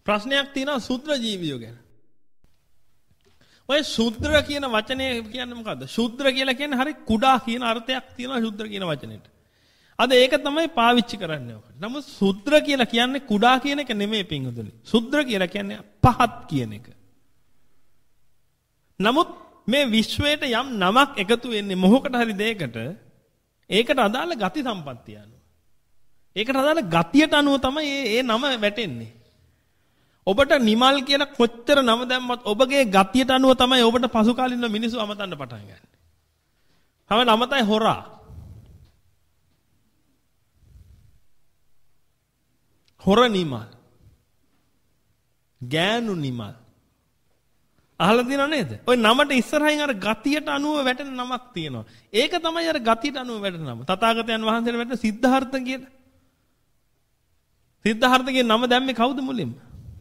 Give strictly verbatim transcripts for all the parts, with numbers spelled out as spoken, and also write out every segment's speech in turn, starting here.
ප්‍රශ්නයක් තියෙනවා ශුද්‍ර ජීවියෝ ගැන. ඔය ශුද්‍ර කියන වචනේ කියන්නේ මොකද්ද? ශුද්‍ර කියලා කියන්නේ හරි කුඩා කියන අර්ථයක් තියෙනවා ශුද්‍ර කියන වචනෙට. අද ඒක තමයි පාවිච්චි කරන්නේ ඔකට. නමුත් ශුද්‍ර කියලා කියන්නේ කුඩා කියන එක නෙමෙයි පින්වතුනි. ශුද්‍ර කියලා කියන්නේ පහත් කියන එක. නමුත් මේ විශ්වයට යම් නමක් එකතු වෙන්නේ මොහොකට හරි දෙයකට ඒකට අදාළ ගති සම්පත්තිය අනුව. ඒකට අදාළ ගතියට අනුව තමයි මේ මේ නම වැටෙන්නේ. ඔබට නිමල් කියලා කොච්චර නම දැම්මත් ඔබගේ ගතියට අනුව තමයි ඔබට පසු කාලින මිනිස්සු අමතන්න පටන් ගන්නේ. හැම නම තමයි හොරා. හොර නිමල්. ගෑනු නිමල්. අහලා තියෙනව නේද? ওই නමට ඉස්සරහින් අර ගතියට අනුව වැටෙන නමක් තියෙනවා. ඒක තමයි අර ගතියට අනුව වැටෙන නම. තථාගතයන් වහන්සේට වැටෙන සිද්ධාර්ථ කියලා. සිද්ධාර්ථ කියන නම දැම්මේ කවුද මුලින්ම?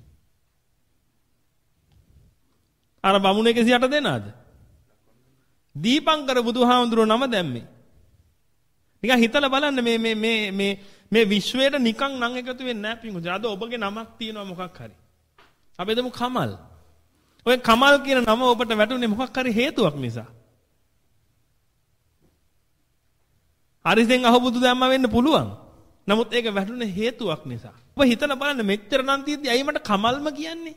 අර බමුණේ එකසිය අට දෙනාද? දීපංකර බුදුහාමුදුරුවෝ නම දැම්මේ. නිකන් හිතලා බලන්න මේ මේ මේ මේ මේ විශ්වයට නිකන් නම් එකතු වෙන්නේ නැහැ පිංගුද. අද ඔබගේ නමක් තියෙනවා මොකක් හරි. අපි හිතමු කමල්. ඔය කමල් කියන නම ඔබට වැටුනේ මොකක් හරි හේතුවක් නිසා. හරිසෙන් අහබුදු දැම්ම වෙන්න පුළුවන්. නමුත් ඒක වැටුනේ හේතුවක් නිසා. ඔබ හිතලා බලන්න මෙච්චර නම් තියෙද්දි ඇයි මට කමල්ම කියන්නේ?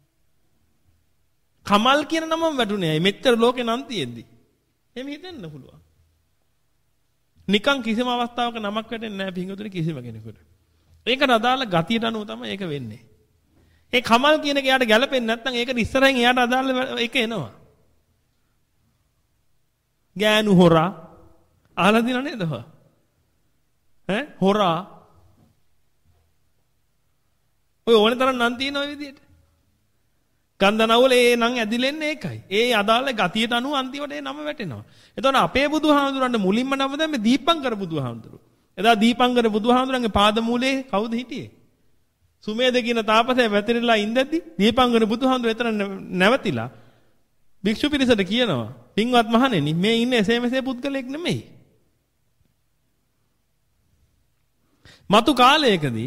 කමල් කියන නමම වැටුනේ ඇයි මෙච්චර ලෝකේ නම් තියෙද්දි? එහෙම හිතෙන්න පුළුවන්. නිකන් කිසිම අවස්ථාවක නමක් වැටෙන්නේ නැහැ පිංගුතුනි කිසිම කෙනෙකුට. ඒකට අදාළ ගතියට අනුව තමයි ඒක වෙන්නේ. ඒ කමල් කියන එක යාට ගැලපෙන්නේ නැත්නම් ඒකට ඉස්සරහින් එයාට අදාළ එක එනවා. ගෑනු හොරා අහලා දින නේද? ඈ හොරා ඔය ඕන තරම් නම් තියෙන ඔය විදිහට. ගන්ධනවල ඒ නම් ඇදිලෙන්නේ ඒකයි. ඒ අදාළ ගතියට අනුව අන්තිමට ඒ නම වැටෙනවා. එතකොට අපේ බුදුහාමුදුරන්ට මුලින්ම නම දැම්මේ දීපංකර බුදුහාමුදුරුවෝ. එදා දීපංකර බුදුහාමුදුරන්ගේ පාදමූලයේ කවුද හිටියේ? සුමේද කියන තාපසයා වැතිරිලා ඉඳද්දි දීපංකර බුදුහාමුදුරුවෝ එතන නැවතිලා භික්ෂු පිරිසට කියනවා පින්වත් මහණෙනි මේ ඉන්නේ එසේ මෙසේ පුද්ගලෙක් නෙමෙයි. මතු කාලයකදී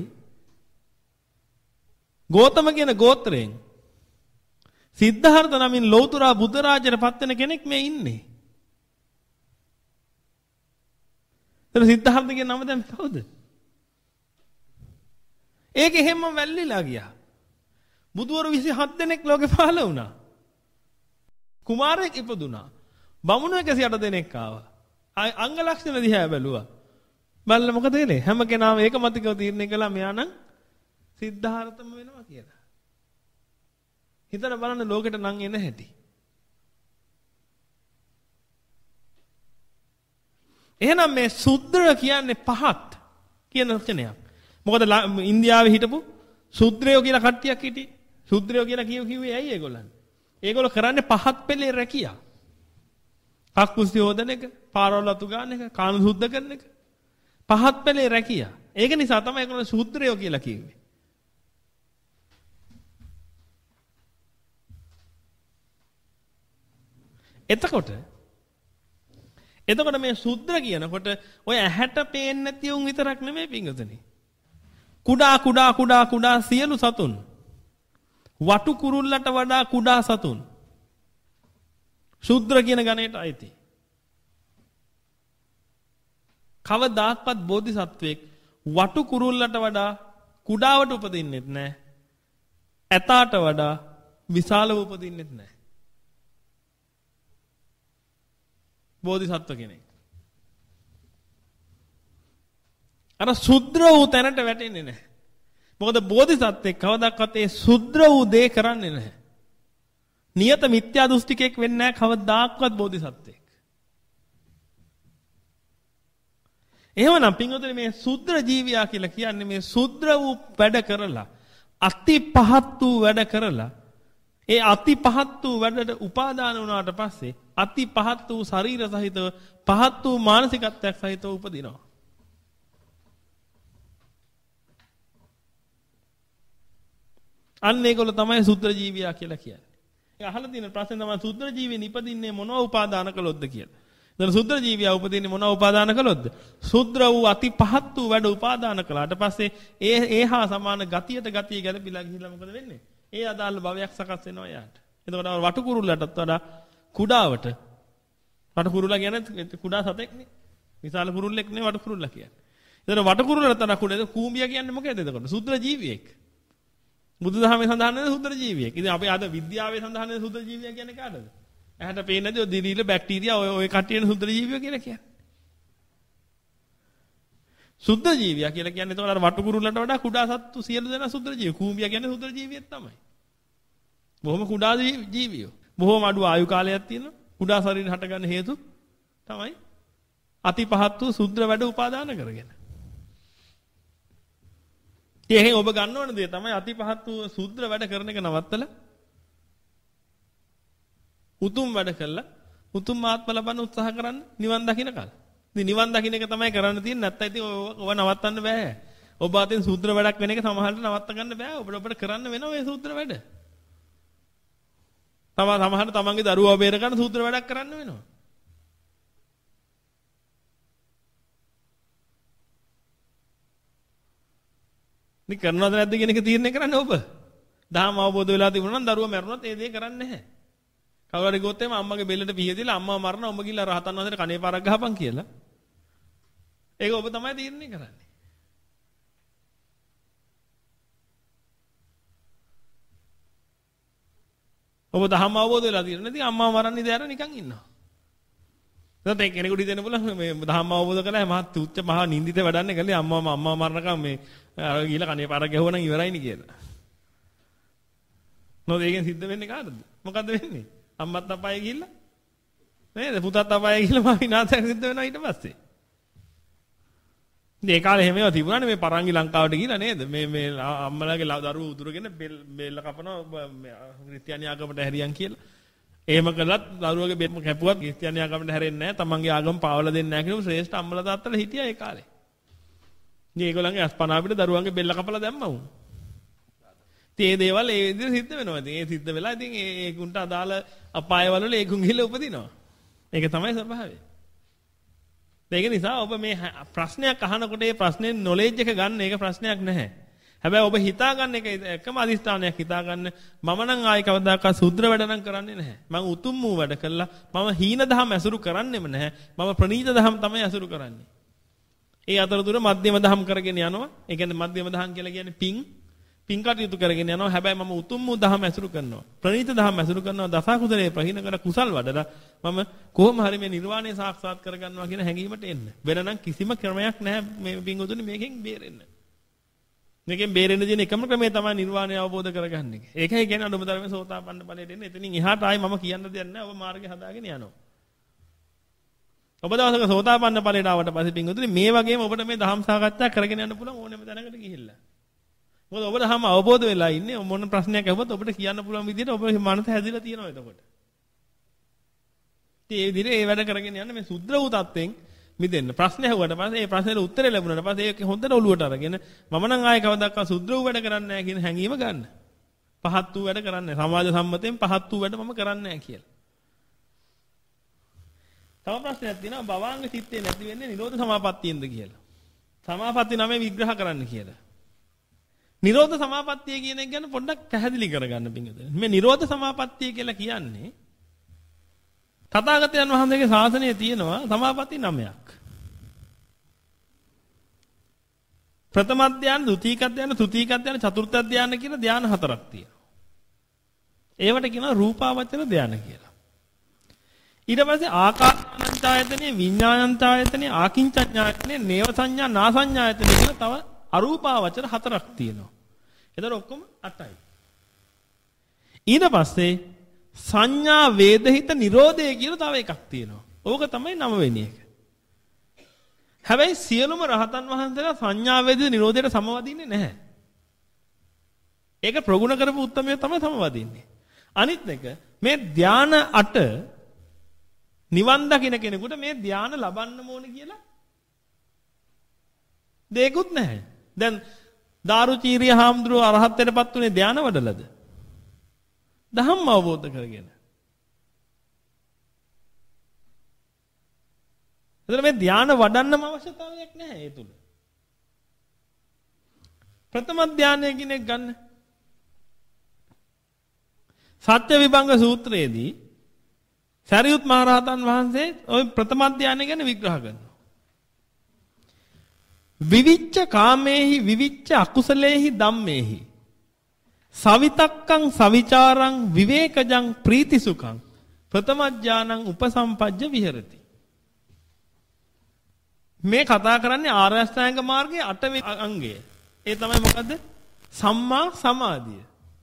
ගෝතම කියන ගෝත්‍රයෙන් සිද්ධාර්ථ නමින් ලෞතුරා බුද්ධ රාජ්‍යයට පත් වෙන කෙනෙක් මේ ඉන්නේ. එතන සිද්ධාර්ථ කියන නම දැන් කවුද? ඒක එහෙම වැල්ලිලා ගියා. බුදුවරු විසිහත් දෙනෙක් ලෝකේ පහළ වුණා. කුමාරයෙක් ඉපදුනා. බමුණු එකසිය අට දෙනෙක් ආවා. අංග ලක්ෂණ දිහා බැලුවා. බලලා මොකද වෙන්නේ? හැම කෙනාම ඒකමතිකව තීරණය කළා මෙයා නම් සිද්ධාර්ථම වෙනවා කියලා. හිතලා බලන්න ලෝකෙට නම් එන හැටි. එහෙනම් මේ සුද්‍ර කියන්නේ පහත් කියන වචනයක්. මොකද ඉන්දියාවේ හිටපු සුද්‍රයෝ කියලා කට්ටියක් හිටියේ. සුද්‍රයෝ කියලා කියව කිව්වේ ඇයි ඒගොල්ලන්? ඒගොල්ලෝ කරන්නේ පහත් පෙළේ රැකියා. කක්කුස් යෝදන එක, පාරවල් අතු ගන්න එක, කාණු සුද්ධ කරන එක. පහත් පෙළේ රැකියා. ඒක නිසා තමයි ඒගොල්ලෝ සුද්‍රයෝ කියලා කිව්වේ. එතකොට එතකොට මේ සුද්‍ර කියනකොට ඔය ඇහැට පේන්නේ නැති උන් විතරක් නෙමෙයි පිංගුතුනි. කුඩා කුඩා කුඩා කුඩා සියලු සතුන්. වටු කුරුල්ලට වඩා කුඩා සතුන්. සුද්‍ර කියන ගණයට අයිති. කවදාක්වත් බෝධිසත්වෙක් වටු කුරුල්ලට වඩා කුඩාවට උපදින්නෙත් නැහැ. ඇතාට වඩා විශාලව උපදින්නෙත් නැහැ. බෝධිසත්ව කෙනෙක්. අර සුද්‍ර වූ තැනට වැටෙන්නේ නැහැ. මොකද බෝධිසත්වෙක් කවදාවත් ඒ සුද්‍ර වූ දේ කරන්නේ නැහැ. නියත මිත්‍යා දෘෂ්ටිකෙක් වෙන්නේ නැහැ කවදාවත් බෝධිසත්වෙක්. එහෙමනම් පින්වතුනි මේ සුද්‍ර ජීවියා කියලා කියන්නේ මේ සුද්‍ර වූ වැඩ කරලා අති පහත් වූ වැඩ කරලා ඒ අති පහත් වූ වැඩට උපාදාන වුණාට පස්සේ අති පහත් වූ ශරීර සහිතව පහත් වූ මානසිකත්වයක් සහිතව උපදිනවා. අන්න ඒගොල්ලෝ තමයි සුද්‍ර ජීවියා කියලා කියන්නේ. ඒ අහලා තියෙන ප්‍රශ්නේ තමයි සුද්‍ර ජීවින් ඉපදින්නේ මොනව උපාදාන කළොත්ද කියලා. දැන් සුද්ධ ජීවියා උපදින්නේ මොන උපාදාන කළොත්ද? සුද්ධ වූ අති පහත් වූ වැඩ උපාදාන කළාට පස්සේ ඒ ඒහා සමාන ගතියට ගතිය ගැලපිලා ගිහිල්ලා මොකද වෙන්නේ? ඒ අදාළ භවයක් සකස් වෙනවා යාට. එතකොට වටු කුරුල්ලටත් වඩා කුඩාවට වටු කුරුල්ලා කියන්නේ කුඩා සතෙක්නේ. විශාල කුරුල්ලෙක් නේ වටු කුරුල්ලා කියන්නේ. එතකොට වටු කුරුල්ලට තරහ කුඩේද කූඹියා කියන්නේ මොකේද එතකොට? සුද්ධ ජීවියෙක්. බුදුදහමේ සඳහන් වෙන සුද්ධ ජීවියෙක්. ඉතින් අපි අද විද්‍යාවේ සඳහන් වෙන සුද්ධ ජීවියා කියන්නේ කාටද? ඇහැට පේන්නේ නැති ඔය දිරීල බැක්ටීරියා ඔය ඔය කට්ටියන සුද්ධ ජීවියා කියලා කියන්නේ. සුද්ධ ජීවියා කියලා කියන්නේ එතකොට අර වටු කුරුල්ලන්ට වඩා කුඩා සත්තු සියලු දෙනා සුද්ධ ජීවි. කූඹියා කියන්නේ සුද්ධ ජීවියෙක් තමයි. බොහොම කුඩා ජීවියෝ. බොහොම අඩු ආයු කාලයක් තියෙනවා. කුඩා ශරීර හට ගන්න හේතු තමයි අති පහත් වූ සුද්ධ වැඩ උපාදාන කරගෙන. ඉතින් ඔබ ගන්න ඕන දේ තමයි අති පහත් වූ සුද්ධ වැඩ කරන එක නවත්තලා උතුම් වැඩ කළා උතුම් ආත්ම ලබන්න උත්සාහ කරන්න නිවන් දකින්න කල. ඉතින් නිවන් දකින්න එක තමයි කරන්න තියෙන්නේ නැත්නම් ඉතින් ඔව නවත්තන්න බෑ. ඔබ අතින් සුද්ධ වැඩක් වෙන එක සමහරවිට නවත්ත ගන්න බෑ. ඔබට ඔබට කරන්න වෙනවා මේ සුද්ධ වැඩ. තම සමහර තමන්ගේ දරුවා බේර ගන්න සුද්ධ වැඩක් කරන්න වෙනවා. මේ කරනවද නැද්ද කියන එක තීරණය කරන්නේ ඔබ. දහම අවබෝධ වෙලා තිබුණා නම් දරුවා මැරුණොත් ඒ දේ කරන්නේ නැහැ. කවුරු හරි ගොත් එම අම්මගේ බෙල්ලට පිහදලා අම්මා මරන ඔබ ගිහලා රහතන් වහන්සේට කනේ පාරක් ගහපන් කියලා. ඒක ඔබ තමයි තීරණය කරන්නේ. ඔබ දහම අවබෝධ වෙලා තියෙන නැති අම්මා මරන්නේ ඉඳලා නිකන් ඉන්නවා. නැත්නම් කෙනෙකුට හිතෙන්න පුළුවන් මේ දහම අවබෝධ කළා මහත් උච්ච මහා නින්දිත වැඩන්නේ කලේ අම්මා අම්මා මරනකම් මේ අර ගිහලා කනේ පාරක් ගැහුවා නම් ඉවරයිනේ කියලා. නෝ දෙකෙන් සිද්ධ වෙන්නේ කාටද? මොකද්ද වෙන්නේ? අම්මත් අපායේ ගිහිල්ලා නේද? පුතත් අපායේ ගිහිල්ලා මා විනාශයක් සිද්ධ වෙනවා ඊට පස්සේ. ඉතින් ඒ කාලේ හැමේම තිබුණානේ මේ පරංගි ලංකාවට ගිහිල්ලා නේද? මේ මේ අම්මලාගේ දරුවෝ උදුරගෙන බෙල්ල කපනවා ක්‍රිස්තියානි ආගමට හැරියන් කියලා. එහෙම කළත් දරුවගේ බෙල්ල කැපුවත් ක්‍රිස්තියානි ආගමට හැරෙන්නේ නැහැ. තමන්ගේ ආගම පාවලා දෙන්නේ නැහැ කියලා ශ්‍රේෂ්ඨ අම්මලා තාත්තලා හිටියා ඒ කාලේ. ඉතින් ඒගොල්ලන්ගේ අස්පනා අපිට දරුවන්ගේ බෙල්ල කපලා දැම්මා උන්. ඉතින් මේ දේවල් ඒ විදිහට සිද්ධ වෙනවා. ඉතින් ඒ සිද්ධ වෙලා ඉතින් ඒකුන්ට අදාළ අපායවල වල ඒකුන් ගිහලා උපදිනවා. ඒක තමයි ස්වභාවය. ඒක නිසා ඔබ මේ ප්‍රශ්නයක් අහනකොට ඒ ප්‍රශ්නේ නොලෙජ් එක ගන්න ඒක ප්‍රශ්නයක් නැහැ. හැබැයි ඔබ හිතා ගන්න එක එකම අදිස්ථානයක් හිතා ගන්න මම නම් ආයි කවදාකවත් සුද්ධ වැඩ නම් කරන්නේ නැහැ. මම උතුම් වූ වැඩ කළා. මම හීන දහම ඇසුරු කරන්නෙම නැහැ. මම ප්‍රණීත දහම තමයි ඇසුරු කරන්නේ. ඒ අතරතුර මධ්‍යම දහම් කරගෙන යනවා. ඒ කියන්නේ මධ්‍යම දහම් කියලා කියන්නේ පිං පිං කටයුතු කරගෙන යනවා. හැබැයි මම උතුම් වූ දහම ඇසුරු කරනවා. ප්‍රණීත දහම ඇසුරු කරනවා. දස කුසලයේ ප්‍රහීන කර කුසල් වඩලා මම කොහොම හරි මේ නිර්වාණය සාක්ෂාත් කරගන්නවා කියන හැඟීමට එන්න. වෙන නම් කිසිම ක්‍රමයක් නැහැ මේ පිංගුතුනි මේකෙන් බේරෙන්න. මේකෙන් බේරෙන්න තියෙන එකම ක්‍රමය තමයි නිර්වාණය අවබෝධ කරගන්න එක. ඒකයි කියන්නේ අනුම ධර්මයේ සෝතාපන්න ඵලයට එන්න. එතනින් එහාට ආයි මම කියන්න දෙයක් නැහැ. ඔබ මාර්ගය හදාගෙන යනවා. ඔබ දවසක සෝතාපන්න ඵලයට ආවට පස්සේ පිංගුතුනි මේ වගේම ඔබට මේ ධම්ම සාකච්ඡා කරගෙන යන්න පුළුවන් ඕනෙම තැනකට ගිහිල්ලා. මොකද ඔබට හැම අවබෝධ වෙලා ඉන්නේ මොන ප්‍රශ්නයක් අහුවත් ඔබට කියන්න පුළුවන් විදිහට ඔබේ මනස හැදිලා තියෙනවා එතකොට. ඉතින් ඒ විදිහට ඒ වැඩ කරගෙන යන්න මේ සුද්ධ වූ තත්ත්වෙන් මිදෙන්න. ප්‍රශ්න ඇහුවට පස්සේ ඒ ප්‍රශ්නෙට උත්තරේ ලැබුණාට පස්සේ ඒක හොඳට ඔලුවට අරගෙන මම නම් ආයෙ කවදාවත් සුද්ධ වූ වැඩ කරන්නේ නැහැ කියන හැඟීම ගන්න. පහත් වූ වැඩ කරන්නේ සමාජ සම්මතයෙන් පහත් වූ වැඩ මම කරන්නේ නැහැ කියලා. තව ප්‍රශ්නයක් තියෙනවා භවාංග චිත්තේ නැති වෙන්නේ නිරෝධ සමාපත්තියෙන්ද කියලා. සමාපatti නමේ විග්‍රහ කරන්න කියලා. නිරෝධ සමාපත්තිය කියන එක ගැන පොඩ්ඩක් පැහැදිලි කරගන්න පිංගුතුනි. මේ නිරෝධ සමාපත්තිය කියලා කියන්නේ තථාගතයන් වහන්සේගේ ශාසනයේ තියෙනවා සමාපatti නවයක්. ප්‍රථම ධ්‍යාන, ද්විතීක ධ්‍යාන, තෘතීක ධ්‍යාන, චතුර්ථ ධ්‍යාන කියලා ධ්‍යාන හතරක් තියෙනවා. ඒවට කියනවා රූපාවචර ධ්‍යාන කියලා. ඊට පස්සේ ආකාසානංචායතනෙ, විඥානංචායතනෙ, ආකින්චඤ්ඤායතනෙ, නේව සංඥා, නා සංඥායතනෙ කියලා තව අරූපාවචර හතරක් තියෙනවා. එතකොට ඔක්කොම අටයි. ඊට පස්සේ සංඥා වේදහිත නිරෝධය කියලා තව එකක් තියෙනවා. ඕක තමයි නව වෙනි එක. හැබැයි සියලුම රහතන් වහන්සේලා සංඥා වේදිත නිරෝධයට සමවදින්නේ නැහැ. ඒක ප්‍රගුණ කරපු උත්තරමය තමයි සමවදින්නේ. අනිත් එක මේ ධාන අට නිවන් දකින්න කෙනෙකුට මේ ධාන ලබන්න ඕනේ කියලා දෙයක්වත් නැහැ. දැන් දාරුචීරිය හාමුදුරුව අරහත්ත්වයටපත් උනේ ධාන වඩලද? ධම්ම අවබෝධ කරගෙන. එතන මේ ධානය වඩන්නම අවශ්‍යතාවයක් නැහැ ඒ තුල. ප්‍රථම ධානය කෙනෙක් ගන්න. සත්‍ය විභංග සූත්‍රයේදී සරියුත් මහ රහතන් වහන්සේ ওই ප්‍රථම ධානය ගැන විග්‍රහ කරනවා. විවිච්ඡ කාමේහි විවිච්ඡ අකුසලේහි ධම්මේහි සවිතක්කං සවිචාරං විවේකජං ප්‍රීතිසුඛං ප්‍රථම ඥානං උපසම්පජ්ජ විහෙරති. මේ කතා කරන්නේ ආර්ය අෂ්ටාංග මාර්ගයේ අටවෙනි අංගය. ඒ තමයි මොකද්ද? සම්මා සමාධිය.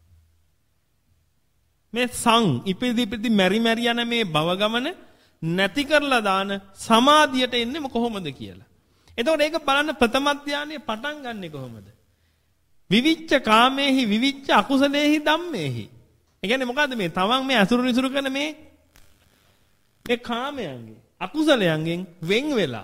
මේ සං ඉපිදි ඉපිදි මෙරි මෙරි යන මේ භව ගමන නැති කරලා දාන සමාධියට එන්නේ කොහොමද කියලා. එතකොට ඒක බලන්න ප්‍රථම ධානයේ පටන් ගන්නෙ කොහොමද? විවිච්ඡ කාමේහි විවිච්ඡ අකුසලේහි ධම්මේහි. ඒ කියන්නේ මොකද්ද මේ තමන් මේ අසුරු නිසුරු කරන මේ මේ කාමයන්ගේ අකුසලයන්ගෙන් වෙන් වෙලා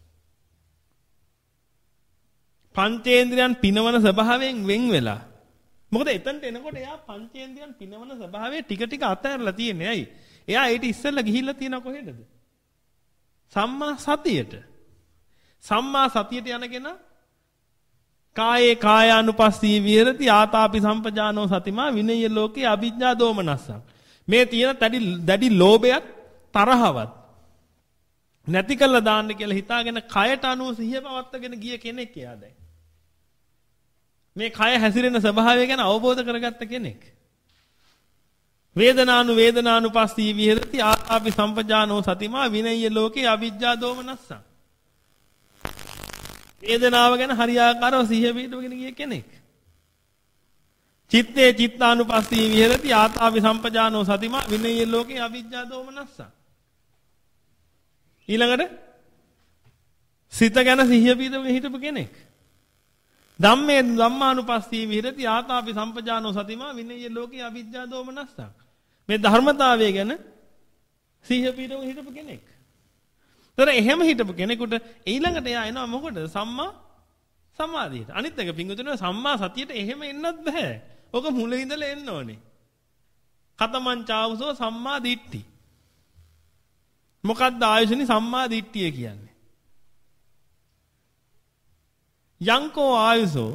පංචේන්ද්‍රයන් පිනවන ස්වභාවයෙන් වෙන් වෙලා. මොකද එතනට එනකොට එයා පංචේන්ද්‍රයන් පිනවන ස්වභාවය ටික ටික අතහැරලා තියෙන්නේ. ඇයි? එයා ඊට ඉස්සෙල්ලා ගිහිල්ලා තියෙන කොහෙද? සම්මා සතියට. සම්මා සතියට යනගෙන කායේ කායානුපස්සී විහෙරති ආතාපි සම්පජානෝ සතිමා විනය්‍ය ලෝකේ අභිජ්ජා දෝමනස්සං. මේ තියෙන දැඩි දැඩි ලෝභයත් තරහවත් නැති කළා දාන්න කියලා හිතාගෙන කයට අනුව සිහිය පවත්වාගෙන ගිය කෙනෙක් එයා දැන්. මේ කය හැසිරෙන ස්වභාවය ගැන අවබෝධ කරගත්ත කෙනෙක්. වේදනානු වේදනානුපස්සී විහෙරති ආතාපි සම්පජානෝ සතිමා විනය්‍ය ලෝකේ අභිජ්ජා දෝමනස්සං. වේදනාව ගැන හරියාකාරව සිහිය පිටවගෙන ගිය කෙනෙක්. චිත්තේ චිත්තානුපස්සී විහෙරති ආතාපි සම්පජානෝ සතිමා විනය්‍ය ලෝකේ අවිජ්ජා දෝමනස්සං. ඊළඟට සිත ගැන සිහිය පිටවගෙන හිටපු කෙනෙක්. ධම්මේ ධම්මානුපස්සී විහෙරති ආතාපි සම්පජානෝ සතිමා විනය්‍ය ලෝකේ අවිජ්ජා දෝමනස්සං. මේ ධර්මතාවය ගැන සිහිය පිටවගෙන හිටපු කෙනෙක්. තර එහෙම හිටපු කෙනෙකුට ඊළඟට එයා එනවා මොකටද? සම්මා සමාධියට. අනිත් එක පිංගුතුනේ සම්මා සතියට එහෙම එන්නත් බෑ. ඔක මුල ඉඳලා එන්න ඕනේ. කතමං චාවසෝ සම්මා දිට්ඨි. මොකක්ද ආයුෂනි සම්මා දිට්ඨිය කියන්නේ? යංකෝ ආයුසෝ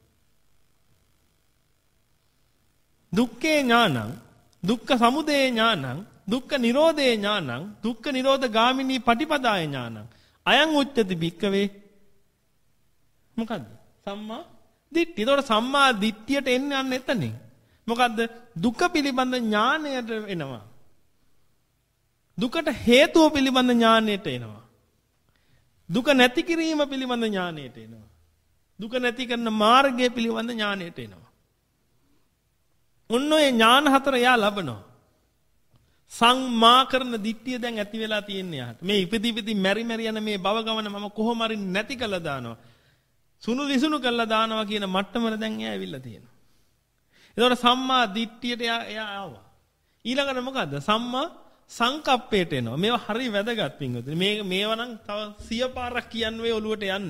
දුක්ඛේ ඥානං දුක්ඛ සමුදය ඥානං දුක්ඛ නිරෝධේ ඥානං දුක්ඛ නිරෝධ ගාමිනී පටිපදාය ඥානං අයං උච්චති භික්ඛවේ මොකද්ද සම්මා දිට්ඨිය. ඒතකොට සම්මා දිට්ඨියට එන්නේ අන්න එතනින්. මොකද්ද? දුක පිළිබඳ ඥාණයට එනවා. දුකට හේතුව පිළිබඳ ඥාණයට එනවා. දුක නැති කිරීම පිළිබඳ ඥාණයට එනවා. දුක නැති කරන මාර්ගය පිළිබඳ ඥාණයට එනවා. ඔන්න ඔය ඥාන හතර යා ලබනවා. සංමා කරන දිට්ඨිය දැන් ඇති වෙලා තියෙන්නේ යාට. මේ ඉපදි ඉපදි මෙරි මෙරි යන මේ භව ගමන මම කොහොම හරි නැති කළා දානවා. සුණු විසුණු කළා දානවා කියන මට්ටමර දැන් එයා ඇවිල්ලා තියෙනවා. ඒතකොට සම්මා දිට්ඨියට එයා එයා ආවා. ඊළඟට මොකද්ද? සම්මා සංකප්පයට එනවා. මේවා හරි වැදගත් පින්වතුනි. මේ මේවා නම් තව සිය පාරක් කියන්නේ ඔළුවට යන්න.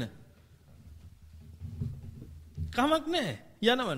කමක් නැහැ. යනවන.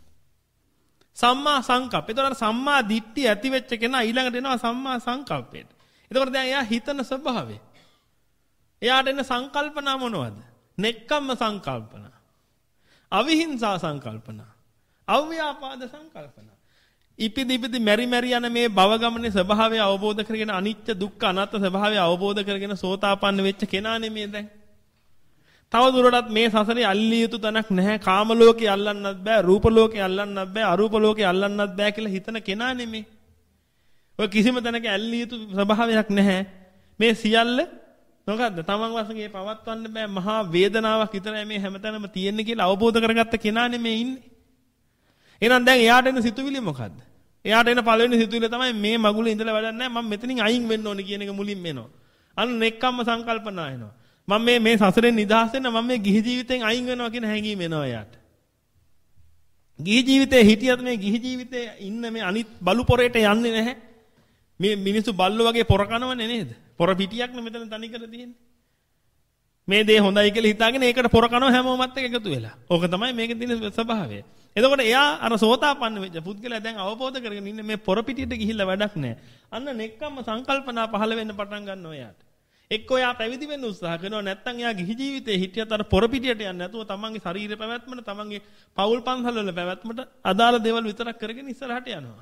සම්මා සංකප්ප. එතකොට සම්මා දිට්ඨිය ඇති වෙච්ච කෙනා ඊළඟට එනවා සම්මා සංකප්පයට. එතකොට දැන් එයා හිතන ස්වභාවය. එයාට එන සංකල්පනා මොනවද? නෙක්ඛම්ම සංකල්පනා. අවිහිංසා සංකල්පනා. අව්‍යාපාද සංකල්පනා. ඉපිදි ඉපිදි මෙරි මෙරි යන මේ භව ගමනේ ස්වභාවය අවබෝධ කරගෙන අනිත්‍ය දුක්ඛ අනාත්ම ස්වභාවය අවබෝධ කරගෙන සෝතාපන්න වෙච්ච කෙනා නෙමෙයි දැන්. තව දුරටත් මේ සසරේ අල්ලිය යුතු තැනක් නැහැ. කාම ලෝකේ අල්ලන්නත් බෑ, රූප ලෝකේ අල්ලන්නත් බෑ, අරූප ලෝකේ අල්ලන්නත් බෑ කියලා හිතන කෙනා නෙමෙයි. ඔය කිසිම තැනක ඇල්ලිය යුතු ස්වභාවයක් නැහැ. මේ සියල්ල මොකද්ද? තමන් වශයෙන් පවත්වන්න බෑ මහා වේදනාවක් විතරයි මේ හැමතැනම තියෙන්නේ කියලා අවබෝධ කරගත්ත කෙනා නෙමෙයි ඉන්නේ. එහෙනම් දැන් එයාට එන සිතුවිලි මොකද්ද? එයාට එන පළවෙනි සිතුවිල්ල තමයි මේ මගුලේ ඉඳලා වැඩක් නැහැ මම මෙතනින් අයින් වෙන්න ඕනේ කියන එක මුලින්ම එනවා. අන්න නෙක්ඛම්ම සංකල්පනා එනවා. මම මේ මේ සසරෙන් නිදහස් වෙන්න මම මේ ගිහි ජීවිතෙන් අයින් වෙනවා කියන හැඟීම එනවා එයාට. ගිහි ජීවිතේ හිටියත් මේ ගිහි ජීවිතේ ඉන්න මේ අනිත් බලු පොරේට යන්නේ නැහැ. මේ මිනිස්සු බල්ලෝ වගේ පොර කනවනේ නේද? පොර පිටියක් නේ මෙතන තනි කරලා තියෙන්නේ. මේ දේ හොඳයි කියලා හිතාගෙන ඒකට පොර කනවා හැමෝමත් එක්ක එකතු වෙලා. ඕක තමයි මේකේ තියෙන ස්වභාවය. එතකොට එයා අර සෝතාපන්න වෙච්ච පුද්ගලයා දැන් අවබෝධ කරගෙන ඉන්නේ මේ පොර පිටියට ගිහිල්ලා වැඩක් නැහැ. අන්න නෙක්ඛම්ම සංකල්පනා පහළ වෙන්න පටන් ගන්නවා එයාට. එක්කෝ එයා පැවිදි වෙන්න උත්සාහ කරනවා නැත්නම් එයා ගිහි ජීවිතේ හිටියත් අර පොරපිටියට යන්නේ නැතුව තමන්ගේ ශරීර පැවැත්මට තමන්ගේ පෞල් පන්සල් වල පැවැත්මට අදාළ දේවල් විතරක් කරගෙන ඉස්සරහට යනවා.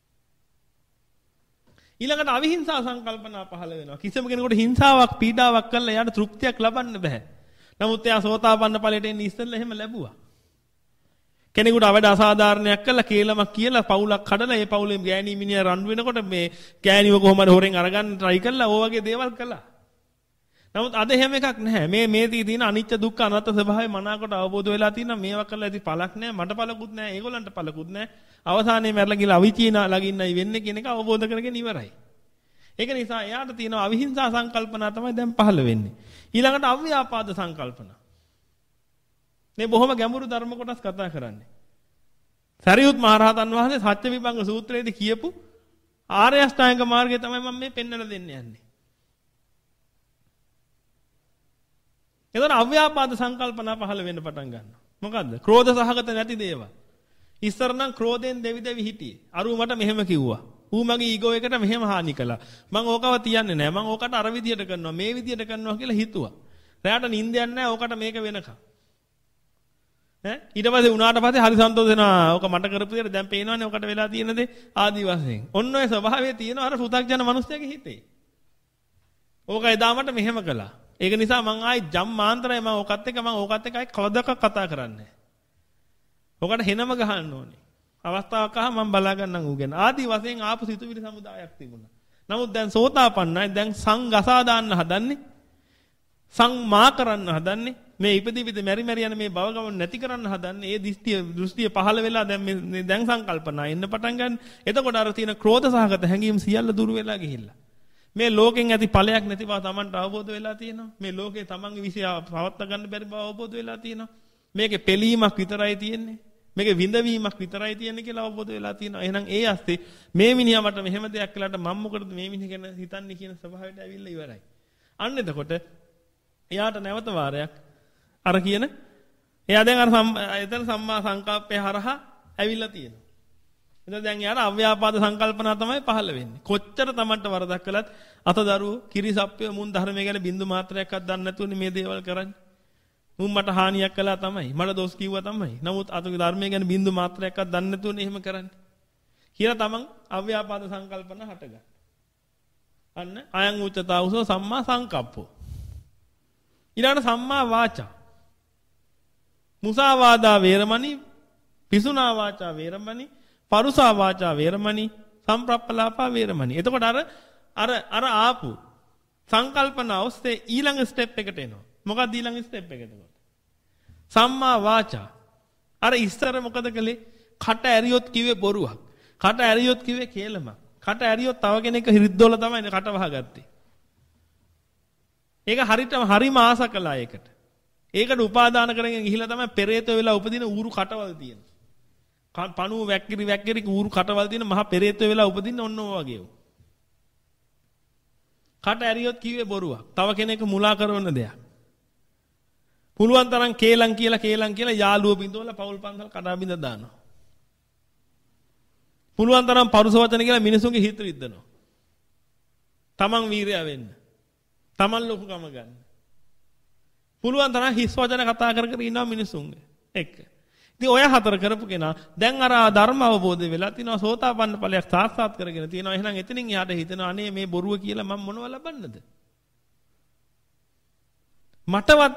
ඊළඟට අවිහිංසා සංකල්පනා පහළ වෙනවා. කිසිම කෙනෙකුට හිංසාවක් පීඩාවක් කළා එයාට තෘප්තියක් ලබන්න බෑ. නමුත් එයා සෝතාපන්න ඵලයට එන්නේ ඉස්සෙල්ලා එහෙම ලැබුවා. කෙනෙකුට අවඩ අසාධාරණයක් කළා කේලමක් කියලා පවුලක් කඩලා ඒ පවුලේ ගෑණි මිනිහා රණ්ඩු වෙනකොට මේ ගෑණිව කොහොම හරි හොරෙන් අරගන්න try කළා ඕ වගේ දේවල් කළා. නමුත් අද එහෙම එකක් නැහැ. මේ මේ තියෙන අනිත්‍ය දුක්ඛ අනාත්ම ස්වභාවය මනාවකට අවබෝධ වෙලා තියෙනවා. මේවා කළා ඇති පළක් නැහැ. මට පළකුත් නැහැ. ඒගොල්ලන්ට පළකුත් නැහැ. අවසානයේ මැරලා ගිහලා අවිචීන ලගින්නයි වෙන්නේ කියන එක අවබෝධ කරගෙන ඉවරයි. ඒක නිසා එයාට තියෙන අවිහිංසා සංකල්පනා තමයි දැන් පහළ වෙන්නේ. ඊළඟට අව්‍යාපාද සංකල්පන. මේ බොහොම ගැඹුරු ධර්ම කොටස් කතා කරන්නේ. සරියුත් මහරහතන් වහන්සේ සත්‍ය විභංග සූත්‍රයේදී කියපු ආර්ය අෂ්ටාංග මාර්ගය තමයි මම මේ පෙන්වලා දෙන්න යන්නේ. එතන අව්‍යාපාද සංකල්පනා පහළ වෙන්න පටන් ගන්නවා. මොකද්ද? ක්‍රෝධ සහගත නැති දේවල්. ඉස්සර නම් ක්‍රෝධෙන් දෙවි දෙවි හිටියේ. අරු මට මෙහෙම කිව්වා. ඌ මගේ ඊගෝ එකට මෙහෙම හානි කළා. මම ඕකව තියන්නේ නැහැ. මම ඕකට අර විදියට කරනවා, මේ විදියට කරනවා කියලා හිතුවා. රැයට නිින්දයක් නැහැ. ඕකට මේක වෙනකම්. ඈ ඊට පස්සේ උනාට පස්සේ හරි සන්තෝෂ වෙනවා. ඕක මට කරපු දෙයට දැන් පේනවනේ ඕකට වෙලා තියෙන දේ ආදි වශයෙන්. ඔන්න ඔය ස්වභාවය තියෙනවා අර පෘථග්ජන මිනිස්යාගේ හිතේ. ඕක එදා මට මෙහෙම කළා. ඒක නිසා මං ආයි ජම්මාන්තරයි මම ඕකත් එක්ක මම ඕකත් එක්ක ආයි කවදාක කතා කරන්නේ නැහැ. ඕකට හෙනම ගහන්න ඕනේ. අවස්ථාවක් ආව මම බලා ගන්නම් ඌ ගැන. ආදි වශයෙන් ආපු සිතුවිලි සමුදායක් තිබුණා. නමුත් දැන් සෝතාපන්නයි දැන් සංගසා දාන්න හදන්නේ. සංමා කරන්න හදන්නේ. මේ ඉපදී ඉපදී මෙරි මෙරි යන මේ භව ගමන නැති කරන්න හදන්නේ. ඒ දෘෂ්ටිය දෘෂ්ටිය පහළ වෙලා දැන් මේ දැන් සංකල්පනා එන්න පටන් ගන්න. එතකොට අර තියෙන ක්‍රෝධ සහගත හැඟීම් සියල්ල දුර වෙලා ගිහිල්ලා. මේ ලෝකෙන් ඇති ඵලයක් නැති බව Tamanට අවබෝධ වෙලා තියෙනවා. මේ ලෝකේ Tamanගේ විශ්ය පවත්වා ගන්න බැරි බව අවබෝධ වෙලා තියෙනවා. මේකේ පිළීමක් විතරයි තියෙන්නේ. මේකේ විඳවීමක් විතරයි තියෙන්නේ කියලා අවබෝධ වෙලා තියෙනවා. එහෙනම් ඒ ඇස්තේ මේ මිනිහා මට මෙහෙම දෙයක් කළාට මම මොකටද මේ මිනිහ ගැන හිතන්නේ කියන ස්වභාවයට ඇවිල්ලා ඉවරයි. අන්න එතකොට එයාට නැවත වාරයක් අර කියන එයා දැන් අර එතන සම්මා සංකල්පය හරහා ඇවිල්ලා තියෙනවා. එතන දැන් යාර අව්‍යාපාද සංකල්පනා තමයි පහළ වෙන්නේ. කොච්චර Tamanට වරදක් කළත් අතදරුවෝ කිරිසප්පය මුන් ධර්මය ගැන බින්දු මාත්‍රයක්වත් දන්නේ නැතුවනේ මේ දේවල් කරන්නේ. මුන් මට හානියක් කළා තමයි. මට දොස් කිව්වා තමයි. නමුත් අතගේ ධර්මය ගැන බින්දු මාත්‍රයක්වත් දන්නේ නැතුවනේ එහෙම කරන්නේ. කියලා Taman අව්‍යාපාද සංකල්පන හටගන්න. අන්න අයං උච්චතාවසෝ සම්මා සංකප්පෝ. ඊළඟට සම්මා වාචා. මුසාවාදා වේරමණී, පිසුනා වාචා වේරමණී, පරුසා වාචා වේරමණී, සම්ප්‍රප්පලාපා වේරමණී. එතකොට අර අර අර ආපු සංකල්පන ඔස්සේ ඊළඟ ස්ටෙප් එකට එනවා. මොකක්ද ඊළඟ ස්ටෙප් එක එතකොට? සම්මා වාචා. අර ඉස්සර මොකද කළේ? කට ඇරියොත් කිව්වේ බොරුවක්. කට ඇරියොත් කිව්වේ කේලමක්. කට ඇරියොත් තව කෙනෙක් හිරිද්දෝල තමයි කට වහගත්තේ. ඒක හරියටම හරිම ආස කළා ඒකට. ඒකට උපාදාන කරගෙන ගිහිලා තමයි පෙරේතෝ වෙලා උපදින ඌරු කටවල් තියෙන. පණුව වැක්කිරි වැක්කිරි ඌරු කටවල් තියෙන මහා පෙරේතෝ වෙලා උපදින්න ඔන්න ඔය වගේ. කට ඇරියොත් කිව්වේ බොරුවක්. තව කෙනෙක් මුලා කරන දෙයක්. පුළුවන් තරම් කේලම් කියලා කේලම් කියලා යාළුව බින්දවල පෞල් පන්සල් කඩා බින්ද දානවා. පුළුවන් තරම් පරුස වචන කියලා මිනිසුන්ගේ හිත රිද්දනවා. තමන් වීරයා වෙන්න. තමන් ලොකුකම ගන්න. පුළුවන් තරම් හිස් වචන කතා කර කර ඉන්නවා මිනිසුන්ගේ එක්ක. ඉතින් ඔය හතර කරපු කෙනා දැන් අර ධර්ම අවබෝධ වෙලා තිනවා සෝතාපන්න ඵලයක් සාක්ෂාත් කරගෙන තිනවා. එහෙනම් එතනින් එහාට හිතනවා අනේ මේ බොරුව කියලා මම මොනව ලබන්නද? මටවත්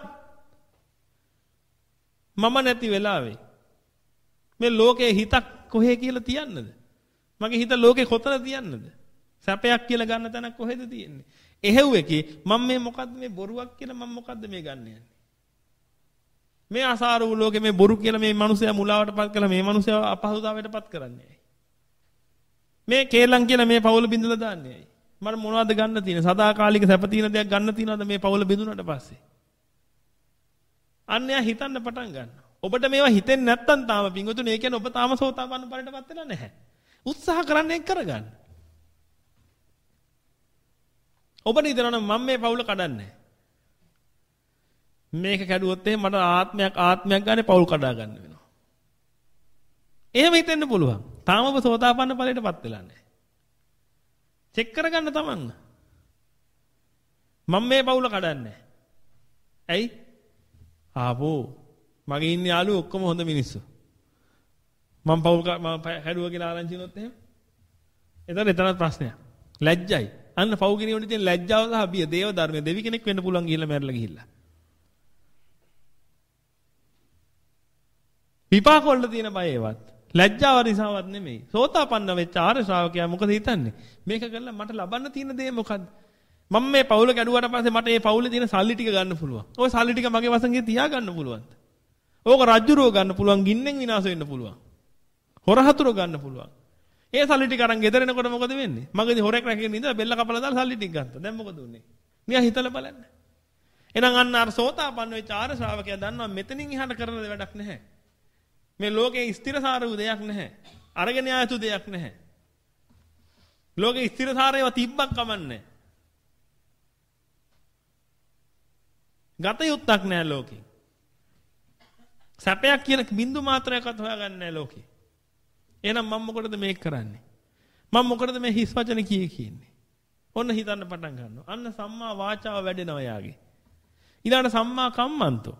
මම නැති වෙලාවේ මේ ලෝකේ හිතක් කොහේ කියලා තියන්නද? මගේ හිත ලෝකේ කොතන තියන්නද? සැපයක් කියලා ගන්න තැනක් කොහෙද තියෙන්නේ? එහෙව් එකේ මම මේ මොකද්ද මේ බොරුවක් කියලා මම මොකද්ද මේ ගන්න යන්නේ? මේ අසාර වූ ලෝකේ මේ බොරු කියලා මේ මිනිසයා මුලාවටපත් කළා මේ මිනිසයා අපහසුතාවයටපත් කරන්නේ ඇයි? මේ කේලම් කියලා මේ පවුල බිඳලා දාන්නේ ඇයි? මට මොනවද ගන්න තියෙන්නේ? සදාකාලික සැප තියෙන දෙයක් ගන්න තියනවද මේ පවුල බිඳුනට පස්සේ? අන්න එයා හිතන්න පටන් ගන්නවා. ඔබට මේවා හිතෙන්නේ නැත්තම් තාම පිංගුතුනේ ඒ කියන්නේ ඔබ තාම සෝතාපන්න ඵලයටපත් වෙලා නැහැ. උත්සාහ කරන්න ඒක කරගන්න. ඔබට හිතනවා නම් මම මේ පවුල කඩන්නේ නැහැ. මේක කැඩුවොත් එහෙනම් මට ආත්මයක් ආත්මයක් ගන්න පවුල් කඩා ගන්න වෙනවා. එහෙම හිතෙන්න පුළුවන්. තාම ඔබ සෝතාපන්න ඵලයටපත් වෙලා නැහැ. චෙක් කරගන්න තමන්. මම මේ පවුල කඩන්නේ. ඇයි? ආපෝ මගේ ඉන්න යාළුවෝ ඔක්කොම හොඳ මිනිස්සු. මම පවුල් මම හැදුවා කියලා ආරංචි වුණොත් එහෙම. එතන එතනත් ප්‍රශ්නයක්. ලැජ්ජයි. අන්න පව් කෙනෙකුට තියෙන ලැජ්ජාව සහ බිය දේව ධර්මයේ දෙවි කෙනෙක් වෙන්න පුළුවන් ගිහිල්ලා මැරලා ගිහිල්ලා. විපාක වල තියෙන බය ඒවත්. ලැජ්ජාව නිසාවත් නෙමෙයි. සෝතාපන්න වෙච්ච ආර්ය ශ්‍රාවකයා මොකද හිතන්නේ? මේක කළා මට ලබන්න තියෙන දේ මොකද්ද? මම මේ පවුල කැඩුවාට පස්සේ මට මේ පවුලේ තියෙන සල්ලි ටික ගන්න පුළුවන්. ওই සල්ලි ටික මගේ වසඟේ තියා ගන්න පුළුවන්ද? ඕක රජ්ජුරුව ගන්න පුළුවන්, ගින්නෙන් විනාශ වෙන්න පුළුවන්. හොරහතුරු ගන්න පුළුවන්. ඒ සල්ලි ටික අරන් ගෙදර එනකොට මොකද වෙන්නේ? මගදී හොරෙක් රැකගෙන ඉඳලා බෙල්ල කපලා දාලා සල්ලි ටික ගත්තා. දැන් මොකද උනේ? නිකන් හිතලා බලන්න. එහෙනම් අන්න අර සෝතාපන්න වෙච්ච ආර්ය ශ්‍රාවකයා දන්නවා මෙතනින් එහාට කරන වැඩක් නැහැ. මේ ලෝකේ ස්ථිරසාර වූ දෙයක් නැහැ. අරගෙන ආයතු දෙයක් නැහැ. ලෝකේ ස්ථිරසාරේව තිබ්බක් කමන්නේ. ගත යුත්තක් නැහැ ලෝකේ. සැපයක් කියන බින්දු මාත්‍රයක්වත් හොයාගන්නේ නැහැ ලෝකේ. එහෙනම් මම මොකටද මේක කරන්නේ? මම මොකටද මේ හිස් වචන කියේ කියන්නේ? ඔන්න හිතන්න පටන් ගන්නවා. අන්න සම්මා වාචාව වැඩෙනවා යාගේ. ඊළඟට සම්මා කම්මන්තෝ.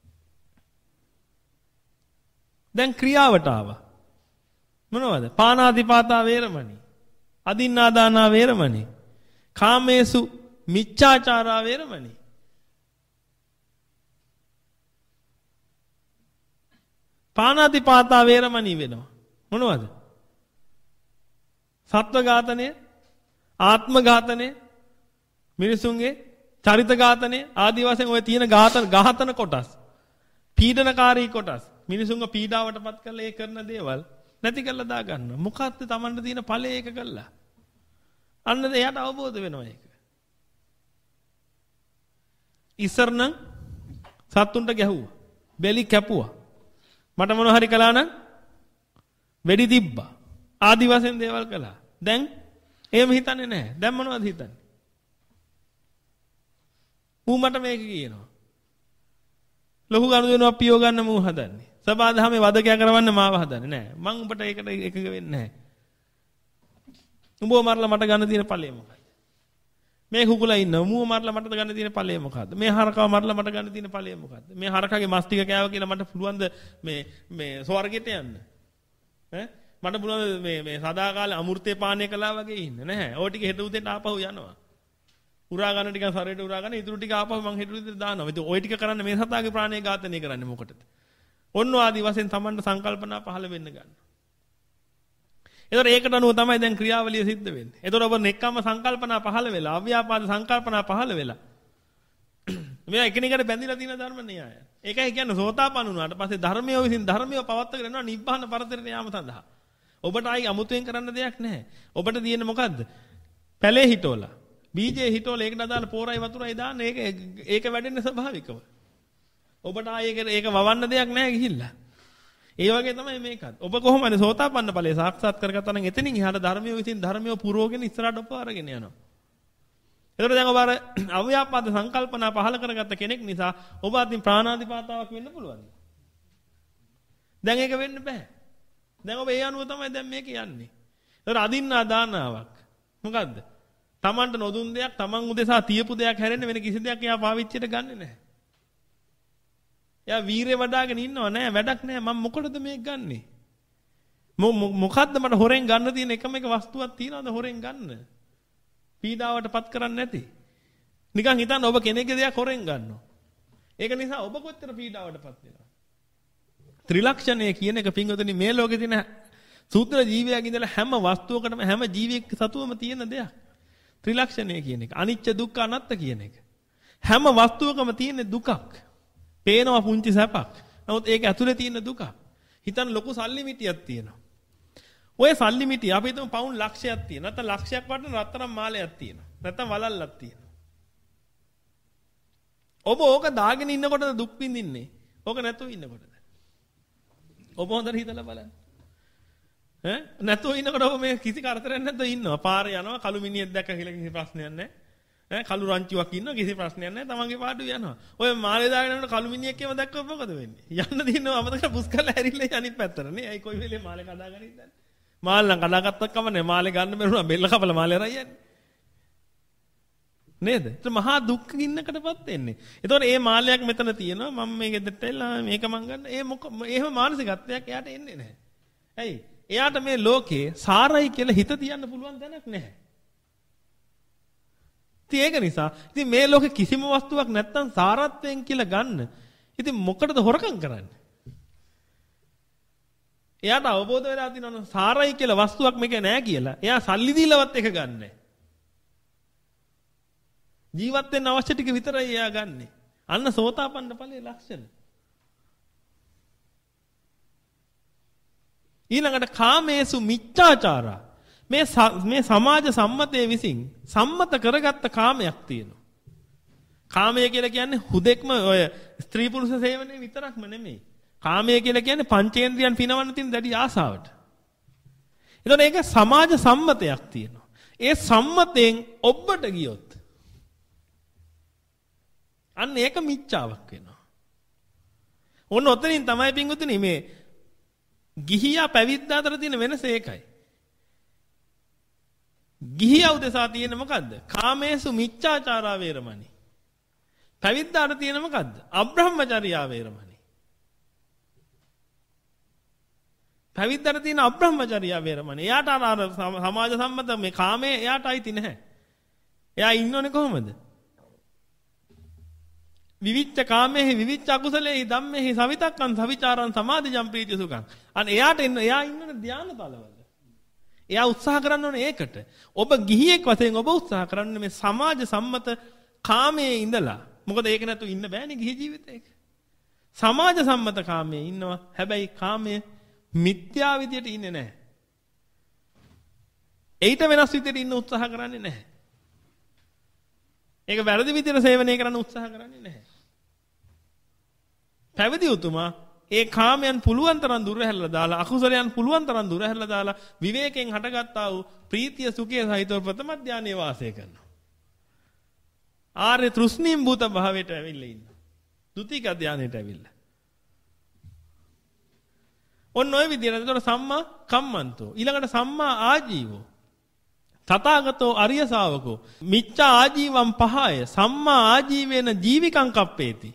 දැන් ක්‍රියාවට ආවා. මොනවද? පානාතිපාතා වේරමණී. අදින්නාදානා වේරමණී. කාමේසු මිච්ඡාචාරා වේරමණී. පානාතිපාතා වේරමණී වෙනවා. මොනවද? සත්ව ඝාතනය, ආත්ම ඝාතනය, මිනිසුන්ගේ චරිත ඝාතනය ආදී වශයෙන් ඔය තියෙන ඝාතන ඝාතන කොටස්, පීඩනකාරී කොටස්, මිනිසුන්ව පීඩාවටපත් කරලා ඒ කරන දේවල් නැති කරලා දා ගන්න. මොකක්ද Tamanට තියෙන ඵලය ඒක කළා. අන්න එයාට අවබෝධ වෙනවා ඒක. ඉස්සරනම් සත්තුන්ට ගැහුවා. බෙලි කැපුවා. මට මොන හරි කළා නම් වෙඩි තිබ්බා. ආදි වශයෙන් දේවල් කළා. දැන් එහෙම හිතන්නේ නැහැ. දැන් මොනවද හිතන්නේ? ඌ මට මේක කියනවා. ලොකු ගනුදෙනුවක් පියව ගන්න මූ හදන්නේ. සබාදහමේ වදකයා කරවන්න මාව හදන්නේ නැහැ. මං උඹට ඒකට එකඟ වෙන්නේ නැහැ. උඹව මරලා මට ගන්න තියෙන ඵලය මොකක්ද? මේ කුකුලා ඉන්නවා. මූව මරලා මට ගන්න තියෙන ඵලය මොකක්ද? මේ හරකව මරලා මට ගන්න තියෙන ඵලය මොකක්ද? මේ හරකගේ මස් ටික කෑවා කියලා මට පුළුවන්ද මේ මේ ස්වර්ගෙට යන්න? ඈ මට පුළුවන් මේ මේ සදාකාල අමෘතේ පානය කළා වගේ ඉන්න නැහැ. ඕ ටික හෙට උදේට ආපහු යනවා. උරා ගන්න ටික සරේට උරා ගන්න ඉතුරු ටික ආපහු මං හෙට උදේට දානවා. ඉතින් ওই ටික කරන්න මේ සතාගේ ප්‍රාණය ඝාතනය කරන්නේ මොකටද? ඔන්න ආදි වශයෙන් Tamanට සංකල්පනා පහළ වෙන්න ගන්න. ඒතර ඒකට අනුව තමයි දැන් ක්‍රියාවලිය සිද්ධ වෙන්නේ. ඒතර ඔබ නෙක්කම සංකල්පනා පහළ වෙලා, අව්‍යාපාද සංකල්පනා පහළ වෙලා. මේ එකිනෙකට බැඳිලා තියෙන ධර්ම න්‍යාය. ඒකයි කියන්නේ සෝතාපන්න වුණාට පස්සේ ධර්මය විසින් ධර්මය පවත්වාගෙන යනවා නිබ්බාන පරතරයට යාම සඳහා. ඔබට ආයි අමුතුවෙන් කරන්න දෙයක් නැහැ. ඔබට තියෙන්නේ මොකද්ද? පැලේ හිටෝලා. බීජේ හිටෝලා ඒකට අදාළ පෝරයි වතුරයි දාන්න ඒක ඒක වැඩෙන්නේ ස්වභාවිකව. ඔබට ආයි ඒක ඒක වවන්න දෙයක් නැහැ ගිහිල්ලා. ඒ වගේ තමයි මේකත්. ඔබ කොහොමද සෝතාපන්න ඵලයේ සාක්ෂාත් කරගත්තා නම් එතනින් එහාට ධර්මයේ විසින් ධර්මයේ පුරවගෙන ඉස්සරහට ඔබ අරගෙන යනවා. ඒතර දැන් ඔබ අර අව්‍යාපාද සංකල්පනා පහල කරගත්ත කෙනෙක් නිසා ඔබ අතින් ප්‍රාණාතිපාතාවක් වෙන්න පුළුවන්. දැන් ඒක වෙන්න බෑ. දැන් ඔබ ඒ අනුව තමයි දැන් මේක යන්නේ. ඒතර අදින්නා දානාවක්. මොකද්ද? Tamanට නොදුන් දෙයක්, Taman උදෙසා තියපු දෙයක් හැරෙන්න වෙන කිසි දෙයක් එයා පාවිච්චියට ගන්නෙ නැහැ. එයා වීරය වඩාගෙන ඉන්නව නෑ වැඩක් නෑ මම මොකටද මේක ගන්නෙ? මොකද්ද මට හොරෙන් ගන්න තියෙන එකම එක වස්තුවක් තියනවද හොරෙන් ගන්න? පීඩාවටපත් කරන්නේ නැති. නිකන් හිතන්න ඔබ කෙනෙක්ගේ දෙයක් හොරෙන් ගන්නවා. ඒක නිසා ඔබ කොච්චර පීඩාවටපත් වෙනවද? ත්‍රිලක්ෂණය කියන එක පින්වතුනි මේ ලෝකේ තියෙන සූත්‍ර ජීවයක ඉඳලා හැම වස්තුවකටම හැම ජීවියෙක් සතුවම තියෙන දෙයක්. ත්‍රිලක්ෂණය කියන එක. අනිච්ච දුක්ඛ අනාත්ත කියන එක. හැම වස්තුවකම තියෙන දුකක්. පේනවා පුංචි සැපක්. නමුත් ඒක ඇතුලේ තියෙන දුක. හිතන්න ලොකු සල්ලි මිටියක් තියෙනවා. ඔය සල්ලි මිටිය අපි හිතමු පවුන් ලක්ෂයක් තියෙනවා. නැත්නම් ලක්ෂයක් වටන රත්තරන් මාලයක් තියෙනවා. නැත්නම් වලල්ලක් තියෙනවා. ඔබ ඕක දාගෙන ඉන්නකොටද දුක් විඳින්නේ? ඕක නැතුව ඉන්නකොටද? ඔබ හොඳට හිතලා බලන්න. ඈ නැතුව ඉන්නකොට ඔබ මේ කිසි කරදරයක් නැතුව ඉන්නවා. පාරේ යනවා කළු මිනිහෙක් දැක්ක කියලා කිසි ප්‍රශ්නයක් නැහැ. ඈ කළු රංචුවක් ඉන්නවා කිසි ප්‍රශ්නයක් නැහැ. තමන්ගේ පාඩුව යනවා. ඔය මාළේ දාගෙන යනකොට කළු මිනිහෙක් එක්කම දැක්කොත් මොකද වෙන්නේ? යන්න දිනනවා අමතක පුස් කරලා හැරිලා අනිත් පැත්තට නේ. අයි කොයි වෙලේ මාළේ කඩාගෙන ඉඳන්නේ. මාළේ නම් කඩාගත්තක් කම නැහැ. මාළේ ගන්න බැරුණා බෙල්ල කපලා මාළේ අරන් යන්නේ. නේද? ඒක මහා දුක්ඛින්නකටපත් වෙන්නේ. ඒතකොට මේ මාළයක් මෙතන තියෙනවා මම මේ ගෙදරට එලා මේක මං ගන්න. ඒ මොක එහෙම මානසිකත්වයක් එයාට එන්නේ නැහැ. ඇයි? එයාට මේ ලෝකේ සාරයි කියලා හිත තියන්න පුළුවන් දැනක් නැහැ. ඉතින් ඒක නිසා ඉතින් මේ ලෝකේ කිසිම වස්තුවක් නැත්තම් සාරත්වයෙන් කියලා ගන්න. ඉතින් මොකටද හොරකම් කරන්නේ? එයාට අවබෝධ වෙලා තියෙනවා සාරයි කියලා වස්තුවක් මේක නෑ කියලා. එයා සල්ලි දීලවත් එක ගන්නෑ. ජීවත් වෙන්න අවශ්‍ය ටික විතරයි එයා ගන්නෙ. අන්න සෝතාපන්න ඵලයේ ලක්ෂණ. ඊළඟට කාමේසු මිච්ඡාචාරා. මේ මේ සමාජ සම්මතයේ විසින් සම්මත කරගත්ත කාමයක් තියෙනවා. කාමය කියලා කියන්නේ හුදෙක්ම ඔය ස්ත්‍රී පුරුෂ සේවනයේ විතරක්ම නෙමෙයි. කාමය කියලා කියන්නේ පංචේන්ද්‍රියන් පිනවන්න තියෙන දැඩි ආසාවට. ඒතකොට ඒක සමාජ සම්මතයක් තියෙනවා. ඒ සම්මතයෙන් ඔබට ගියොත් අන්න ඒක මිච්ඡාවක් වෙනවා. ඔන්න ඔතනින් තමයි පින්වතුනි මේ ගිහියා පැවිද්දා අතර තියෙන වෙනස ඒකයි. ගිහියා උදෙසා තියෙන මොකද්ද? කාමේසු මිච්ඡාචාරා වේරමණී. පැවිද්දාට තියෙන මොකද්ද? අබ්‍රහ්මචර්යා වේරමණී. පැවිද්දාට තියෙන අබ්‍රහ්මචර්යා වේරමණී. එයාට අර සමාජ සම්මත මේ කාමයේ එයාට අයිති නැහැ. එයා ඉන්නෝනේ කොහොමද? විවිච්ඡ කාමේහි විවිච්ඡ අකුසලේහි ධම්මේහි සවිතක්කං සවිචාරං සමාධිජම් ප්‍රීති සුඛං. අන්න එයාට ඉන්න එයා ඉන්නනේ ධානය තලවල. එයා උත්සාහ කරන්න ඕනේ ඒකට. ඔබ ගිහියෙක් වශයෙන් ඔබ උත්සාහ කරන්න මේ සමාජ සම්මත කාමයේ ඉඳලා. මොකද ඒක නැතු ඉන්න බෑනේ ගිහි ජීවිතේක. සමාජ සම්මත කාමයේ ඉන්නවා. හැබැයි කාමයේ මිත්‍යා විදියට ඉන්නේ නැහැ. ඒිට වෙනස් විදියට ඉන්න උත්සාහ කරන්නේ නැහැ. ඒක වැරදි විදියට සේවනය කරන්න උත්සාහ කරන්නේ නැහැ. පැවිදි උතුමා ඒ කාමයන් පුළුවන් තරම් දුර හැරලා දාලා අකුසලයන් පුළුවන් තරම් දුර හැරලා දාලා විවේකයෙන් හටගත්තා වූ ප්‍රීතිය සුඛය සහිතව ප්‍රථම ධානයේ වාසය කරනවා. ආර්ය තෘෂ්ණීම් භූත භාවයට ඇවිල්ලා ඉන්නවා. ද්විතීක ධානයට ඇවිල්ලා. ඔන්න ඔය විදිහට එතකොට සම්මා කම්මන්තෝ ඊළඟට සම්මා ආජීවෝ තථාගතෝ අරිය ශාවකෝ මිච්ඡා ආජීවම් පහය සම්මා ආජීවේන ජීවිකං කප්පේති.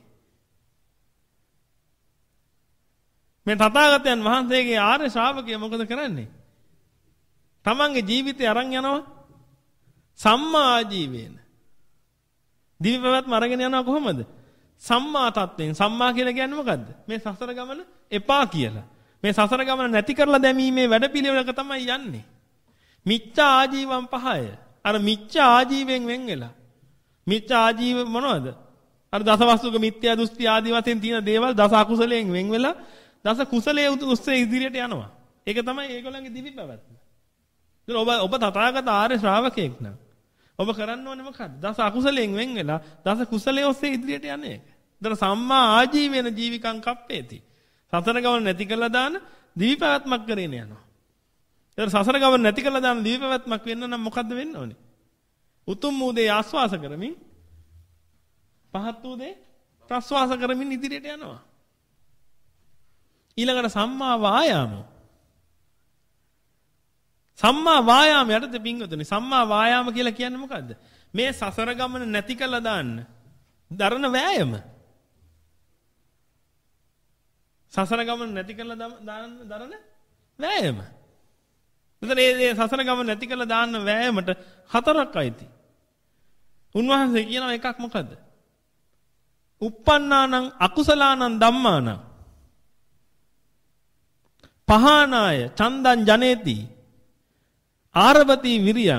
මේ තථාගතයන් වහන්සේගේ ආර්ය ශ්‍රාවකයා මොකද කරන්නේ? තමන්ගේ ජීවිතය අරන් යනවා සම්මා ආජීවේන. දිවි පැවැත්ම අරගෙන යනවා කොහොමද? සම්මා තත්වෙන්. සම්මා කියලා කියන්නේ මොකද්ද? මේ සසර ගමන එපා කියලා. මේ සසර ගමන නැති කරලා දැමීමේ වැඩපිළිවෙලක තමයි යන්නේ. මිච්ඡා ආජීවම් පහය. අර මිච්ඡා ආජීවෙන් වෙන් වෙලා. මිච්ඡා ආජීව මොනවද? අර දසවස්තුක මිත්‍යා දෘෂ්ටි ආදී වශයෙන් තියෙන දේවල් දස අකුසලයෙන් වෙන් වෙලා දස කුසලයේ උත්සේ ඉදිරියට යනවා. ඒක තමයි ඒගොල්ලන්ගේ දිවි පැවැත්ම. ඉතින් ඔබ ඔබ තථාගත ආර්ය ශ්‍රාවකයෙක් නම් ඔබ කරන්න ඕනේ මොකක්ද? දස අකුසලයෙන් වෙන් වෙලා දස කුසලයේ ඔස්සේ ඉදිරියට යන එක. ඒතර සම්මා ආජීවේන ජීවිකං කප්පේති. සතර ගමන නැති කළා දාන දිවි පැවැත්මක් කරගෙන යනවා. ඒතර සසර ගමන නැති කළා දාන දිවි පැවැත්මක් වෙන්න නම් මොකද්ද වෙන්න ඕනේ? උතුම් වූ දේ ආස්වාස කරමින් පහත් වූ දේ ප්‍රස්වාස කරමින් ඉදිරියට යනවා. ඊළඟට සම්මා වායාමෝ. සම්මා වායාම යටතේ පිංගුතුනි සම්මා වායාම කියලා කියන්නේ මොකද්ද? මේ සසර ගමන නැති කළා දාන්න දරන වෑයම. සසර ගමන නැති කළා දාන්න දරන වෑයම. මෙතන මේ සසර ගමන නැති කළා දාන්න වෑයමට හතරක් අයිති. උන්වහන්සේ කියනවා එකක් මොකද්ද? uppannānaṁ akusalaanaṁ dhammānaṁ පහානාය චන්දං ජනේති ආරවති විරියං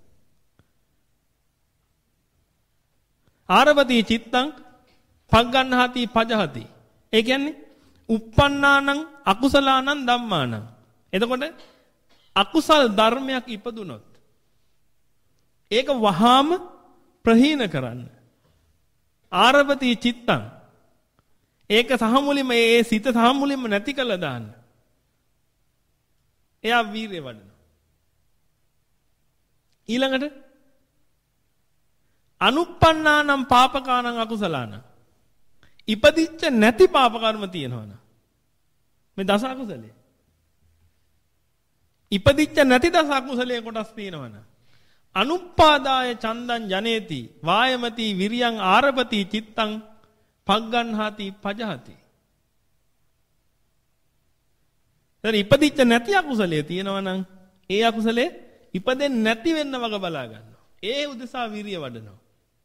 ආරවති චිත්තං පග්ගණ්හාති පජහති. ඒ කියන්නේ uppannānaṁ akusalaanaṁ dhammānaṁ. එතකොට අකුසල් ධර්මයක් ඉපදුනොත් ඒක වහාම ප්‍රහීන කරන්න. ආරවති චිත්තං ඒක සහ මුලින්ම ඒ සිත සහ මුලින්ම නැති කළා දාන්න. එයා වීරිය වඩනවා. ඊළඟට අනුප්පන්නානම් පාපකානම් අකුසලානම් ඉපදිච්ච නැති පාප කර්ම තියෙනවනම් මේ දස අකුසලයේ ඉපදිච්ච නැති දස අකුසලයේ කොටස් තියෙනවනම් අනුප්පාදාය චන්දං ජනේති වායමති විරියං ආරපති චිත්තං පග්ගන්හාති පජහති. දැන් ඉපදිච්ච නැති අකුසලයේ තියෙනවා නම් ඒ අකුසලේ ඉපදෙන්නේ නැති වෙන්න වග බලා ගන්නවා. ඒ උදෙසා විරිය වඩනවා.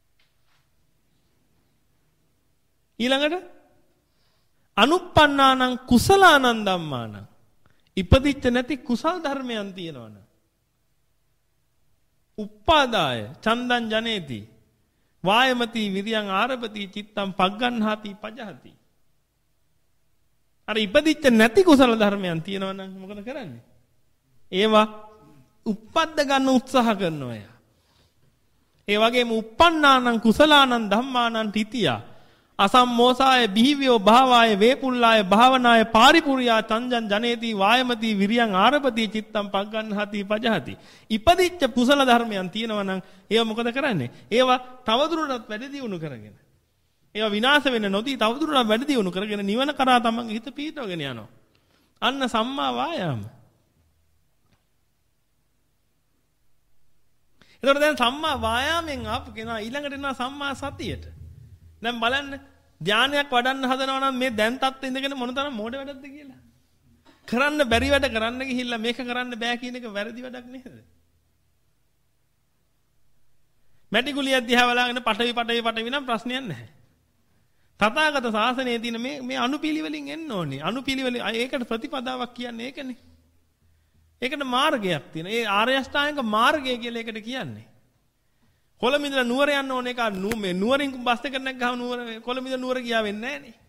ඊළඟට අනුප්පන්නානං කුසලානං ධම්මානං ඉපදිච්ච නැති කුසල් ධර්මයන් තියෙනවනම් උප්පාදාය චන්දං ජනේති වායමති විරියං ආරපති චිත්තං පග්ගන්හාති පජහති. අර ඉපදිච්ච නැති කුසල ධර්මයන් තියෙනවනම් මොකද කරන්නේ? ඒවා උප්පද්ද ගන්න උත්සාහ කරනවා යා. ඒ වගේම උප්පන්නානං කුසලානං ධම්මානං තිතියා අසම්මෝසාය බිහිවියෝ භාවාය වේපුල්ලාය භාවනාය පාරිපුරියා චන්දං ජනේති වායමති විරියං ආරපති චිත්තං පග්ගන්හාති පජහති. ඉපදිච්ච කුසල ධර්මයන් තියෙනවා නම් ඒවා මොකද කරන්නේ? ඒවා තවදුරටත් වැඩි දියුණු කරගෙන ඒවා විනාශ වෙන්න නොදී තවදුරටත් වැඩි දියුණු කරගෙන නිවන කරා තමන්ගේ හිත පීඩවගෙන යනවා. අන්න සම්මා වායාම. එතකොට දැන් සම්මා වායාමෙන් ආපු කෙනා ඊළඟට එනවා සම්මා සතියට. දැන් බලන්න ධානයක් වඩන්න හදනවා නම් මේ දැන් තත්ත්වෙ ඉඳගෙන මොනතරම් මෝඩ වැඩක්ද කියලා. කරන්න බැරි වැඩ කරන්න ගිහිල්ලා මේක කරන්න බෑ කියන එක වැරදි වැඩක් නේද? මැටි ගුලියක් දිහා බලාගෙන පටවි පටවි පටවි නම් ප්‍රශ්නයක් නැහැ. තථාගත ශාසනයේ තියෙන මේ මේ අනුපිළිවෙලින් එන්න ඕනේ. අනුපිළිවෙල ඒකට ප්‍රතිපදාවක් කියන්නේ ඒකනේ. ඒකට මාර්ගයක් තියෙනවා. ඒ ආර්ය අෂ්ටාංගික මාර්ගය කියලා ඒකට කියන්නේ. කොළඹ නුවර යන්න ඕන එක මේ නුවරින් බස් එක නැග්ගහම නුවර කොළඹ නුවර ගියා වෙන්නේ නැහැ නේ.